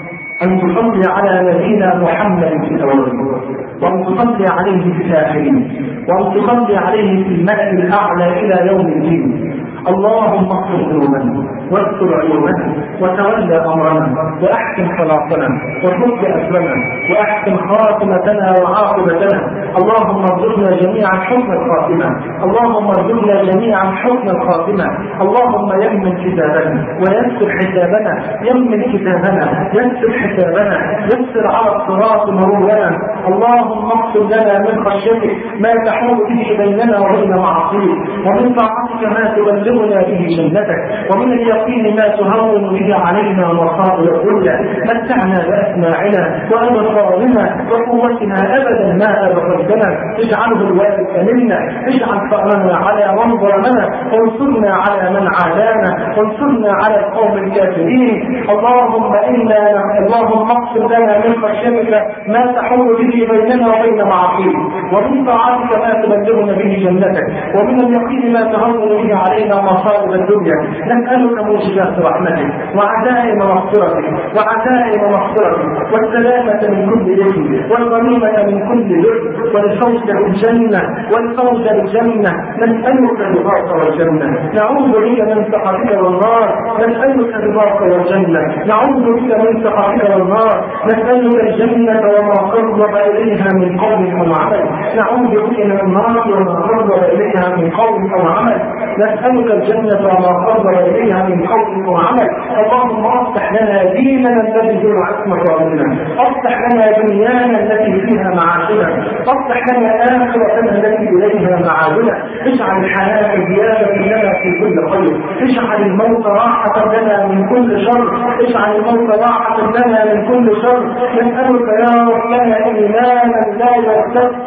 أن تصلي على نبينا محمد في الأولين، وأن تصلي عليه في الآخرين، وأن تصلي عليه في الملأ الأعلى إلى يوم الدين. اللهم اغفر ذنوبنا واستر عيوبنا وتولى امرنا واحسن صلاتنا وفك اسرنا واحسن خاتمتنا وعاقبتنا. اللهم ارزقنا جميعا حسن الخاتمه، اللهم ارزقنا جميعا حسن الخاتمه. اللهم يمن كتابنا ويسر حسابنا، يمن كتابنا يسر حسابنا، يسر على الصراط مرورنا. اللهم اغفر لنا من خشيتك ما تحول به بيننا وبين معصيتك، ومن طاعتك ما تبلغنا به جنتك، ومن اليقين ما تهون به علينا مصائب الدنيا. متعنا باسماعنا وابصارنا وقوتنا ابدا ما ابقيتنا، اجعله الوارث منا، اجعل ثارنا على من ظلمنا، وانصرنا على من عادانا، وانصرنا على القوم الكافرين. اللهم انا اللهم اغفر لنا من خشيتك ما تحول به بيننا وبين معصيتك، ومن طاعتك ما تبلغنا به جنتك، ومن اليقين ما تهون به علينا مصائب الدنيا. نسألك موجبات رحمتك وعزائم مغفرتك وعزائم مغفرتك والسلامة من كل إثم والغنيمة من كل ذنب والفوز بالجنة والفوز بالجنة. نسألك رضاك والجنة، نعوذ بك من سخطك والنار. نسألك رضاك والجنة، نعوذ بك من سخطك والنار. نسألك الجنة وما قرب إليها من قول أو عمل، نعوذ بك من النار وما قرب إليها من قول أو عمل. نسألك الجنة وما قرب إليها من قول وعمل. اللهم افتح لنا ديننا الذي هو عصمة أمرنا، افتح لنا دنيانا التي فيها معاشنا، افتح لنا آخرتنا التي إليها معادنا. اجعل الحياة زيادة لنا في كل خير، اجعل الموت راحة لنا من كل شر، اجعل الموت راحة لنا من كل شر. نسألك يا ربنا إيمانا لا يرتد،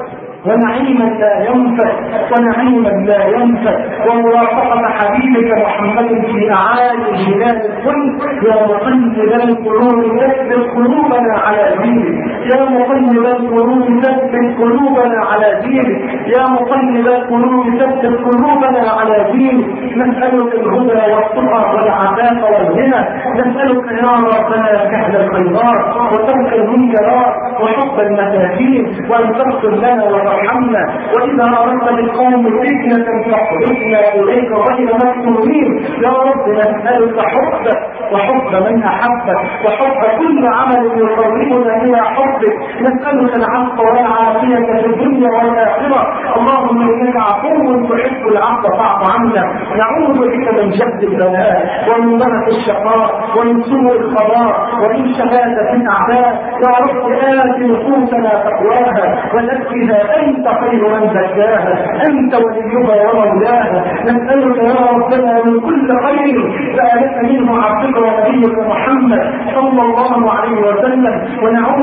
ونعيما لا ينفد، ونعيما لا ينفد، ومرافقة حبيبك محمد في أعالي جنان الكل. يا مقلب القلوب ثبت قلوبنا على دينك، يا مقلب القلوب ثبت قلوبنا على دينك، يا مقلب القلوب ثبت قلوبنا على دينك. نسألك الهدى والتقى والعفاف والغنى، نسألك يا ربنا كهل الخيرات وترك المنكرات وحب المساكين، وأن تغفر لنا وارحمنا. وإذا أردت بالقوم فتنة فاخرجنا إليك غير مفتونين. يا رب نسألك حبك وحب من أحبك وحب كل عمل يقربنا إلى حبك. نسألك العفو والعافية في الدنيا والآخرة. اللهم إنك عفو تحب العفو فاعف عنا. نعوذ بك من جد البلاء ومن ضرب الشقاء ومن سوء القضاء ومن شهادة الأعداء. يا رب آت نفوسنا تقواها وزكها أنت خير من زكاها، أنت وليها ومولاها. نسألك يا ربنا من كل خير سألك منه عبدك ونبيك محمد صلى الله عليه وسلم، ونعوذ بك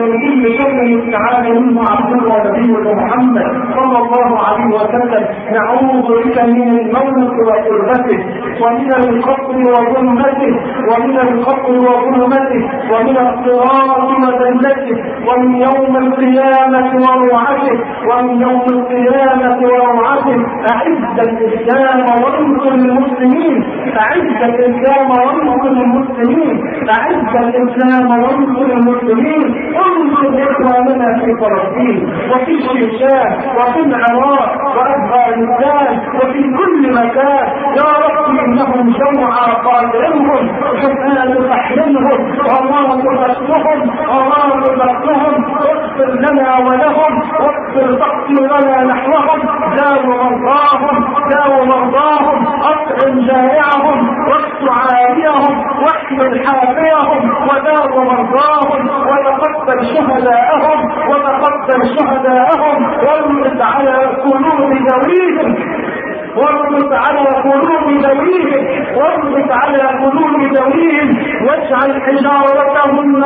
من كل شر استعاذ منه عبده ونبيه محمد صلى الله عليه وسلم. نعوذ بك من الموت وقربته ومن القبر وظلمته ومن القبر وظلمته ومن الصراط وذلته ومن يوم القيامة وروعته ومن يوم القيامة وروعته. أعز الإسلام وانصر المسلمين، أعز الإسلام وانصر المسلمين، أعز الإسلام وانصر المسلمين. انصر إخواننا في فلسطين وفي الشيشان وفي العراق وأفغانستان وفي كل مكان. يا رب إنهم جمعا قادرهم حسان أحيانهم الله تبصرهم الله تبصرهم. واغفر لنا ولهم واغفر تقصيرنا نحوهم. داو مرضاهم داو مرضاهم أطعم جائعهم واكس عاريهم واحمل حافيهم وداو مرضاهم وتقبل شهداءهم وتقبل شهداءهم واربط على قلوب ذويهم واربط على قلوب ذويهم واربط على قلوب ذويهم واجعل حجارتهم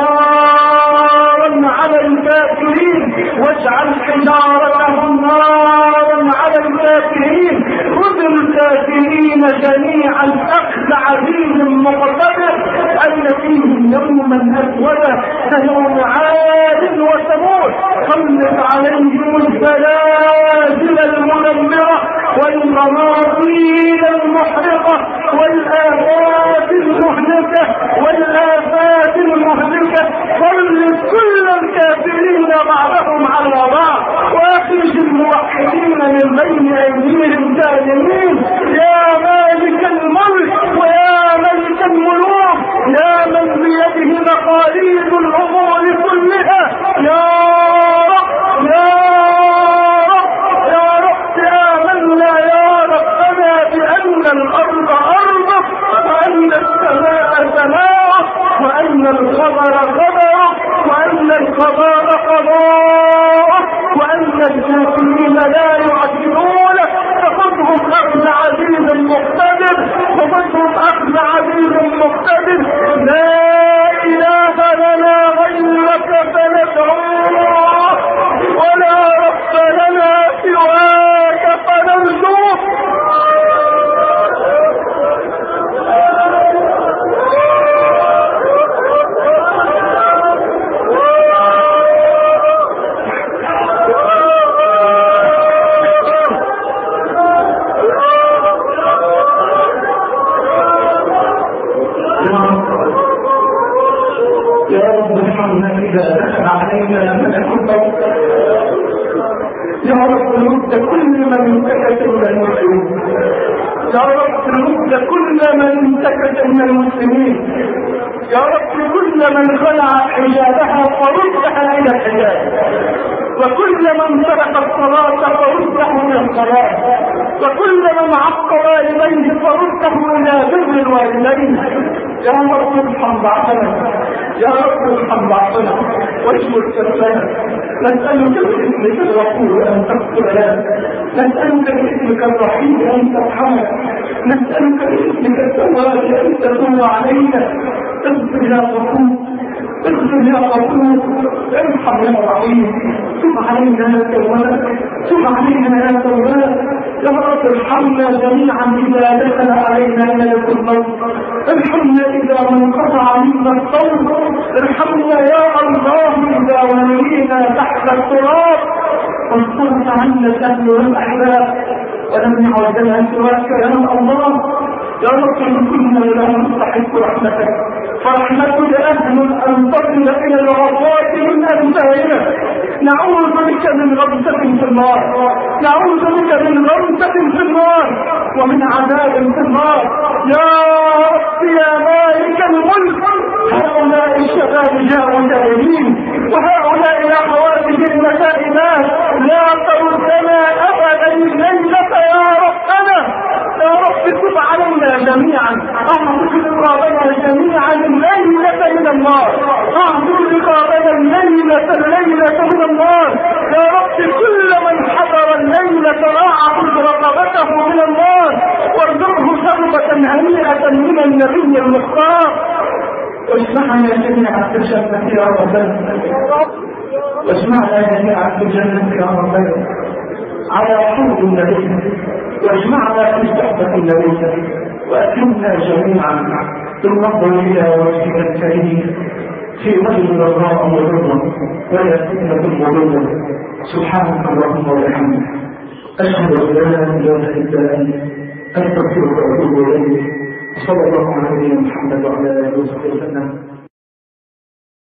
نارا على الكافرين واجعل حجارتهم نارا على الكافرين. خذ الكافرين جميعا أخذ عزيز مقتدر أن فيهم يوما أسودا كيوم عاد وثمود. سلط عليهم الزلازل المدمرة والقناطير المحرقة والآفات المهلكة والآفات المهلكة. سلط كل الكافرين بعضهم على بعض واخرج الموحدين من بين أيديهم سالمين. يا مالك الملك ويا ملك الملوك يا من بيده مقاليد الأمور كلها. يا رب يا رب يا رب آمنا يا ربنا بأن الأرض أرضك وأن السماء سماءك وأن القمر قمرك وأن القضاء قضاءك وأن الكافرين لا يعجلونك. فخذهم أخذ عزيز مقتدر فخذهم أخذ عزيز مقتدر. لا إله لنا غيرك فندعوه ولا رب لنا سواك فنرجوه. يا رب نرد كل من انتكس من المسلمين. يا رب نرد كل من انتكس من المسلمين. يا رب كل من خلع حجابها فردها الى الحجاب وكل من ترك الصلاة فرده الى الصلاة وكل من عق والديه فرده الى بر الوالدين. يا رب ارحم ضعفنا يا رب ارحم ضعفنا واشمل كفنا. نسألك باسمك الغفور أن تغفر لنا. نسألك باسمك الرحيم أن ترحمنا. نسألك باسمك التواب أن تتوب علينا. اغفر يا غفور اغفر يا غفور ارحم يا رحيم. تب علينا يا تواب تب علينا يا تواب. يا رب ارحمنا جميعا إذا دخل علينا ملك الموت. ارحمنا إذا انقطع منا الصوت. ارحمنا يا الله إذا ولينا تحت التراب. واصرف عنا الأهل والأحباب ولم يعد لنا سواك يا الله. يا رب كنا لا نستحق رحمتك فرحمتك أهل أن تصل إلى الغفوات من أنفائنا. نعوذ بك من غمسة في النار نعوذ بك من غمسة في النار ومن عذاب في النار. يا رب يا مالك الملك هؤلاء الشباب جاءوا تائبين وهؤلاء الأخواتهم مسائبات لا تردنا أبدا الليلة يا ربنا. يا رب تب علينا جميعا اعطك رقابنا جميعا الليلة من النار. اعطك رقابنا الليلة الليلة من النار. يا رب كل من حضر الليلة اعطك رقبته من النار وارزقه شربة هنيئة من النبي المختار. واجمعنا جميعا في الجنة يا رب. واجمعنا جميعا في الجنة يا ربنا على حوض النبي، واجمعنا في صحبة النبي، وأكرمنا جميعا بالنظر إلى وجهك الكريم في رجل رضاء ورضا ولا فتنة مضلة. سبحانك اللهم وبحمدك أشهد أن لا إله إلا أنت أستغفرك وأتوب إليك. صلى الله على نبينا محمد وعلى آله وصحبه وسلم.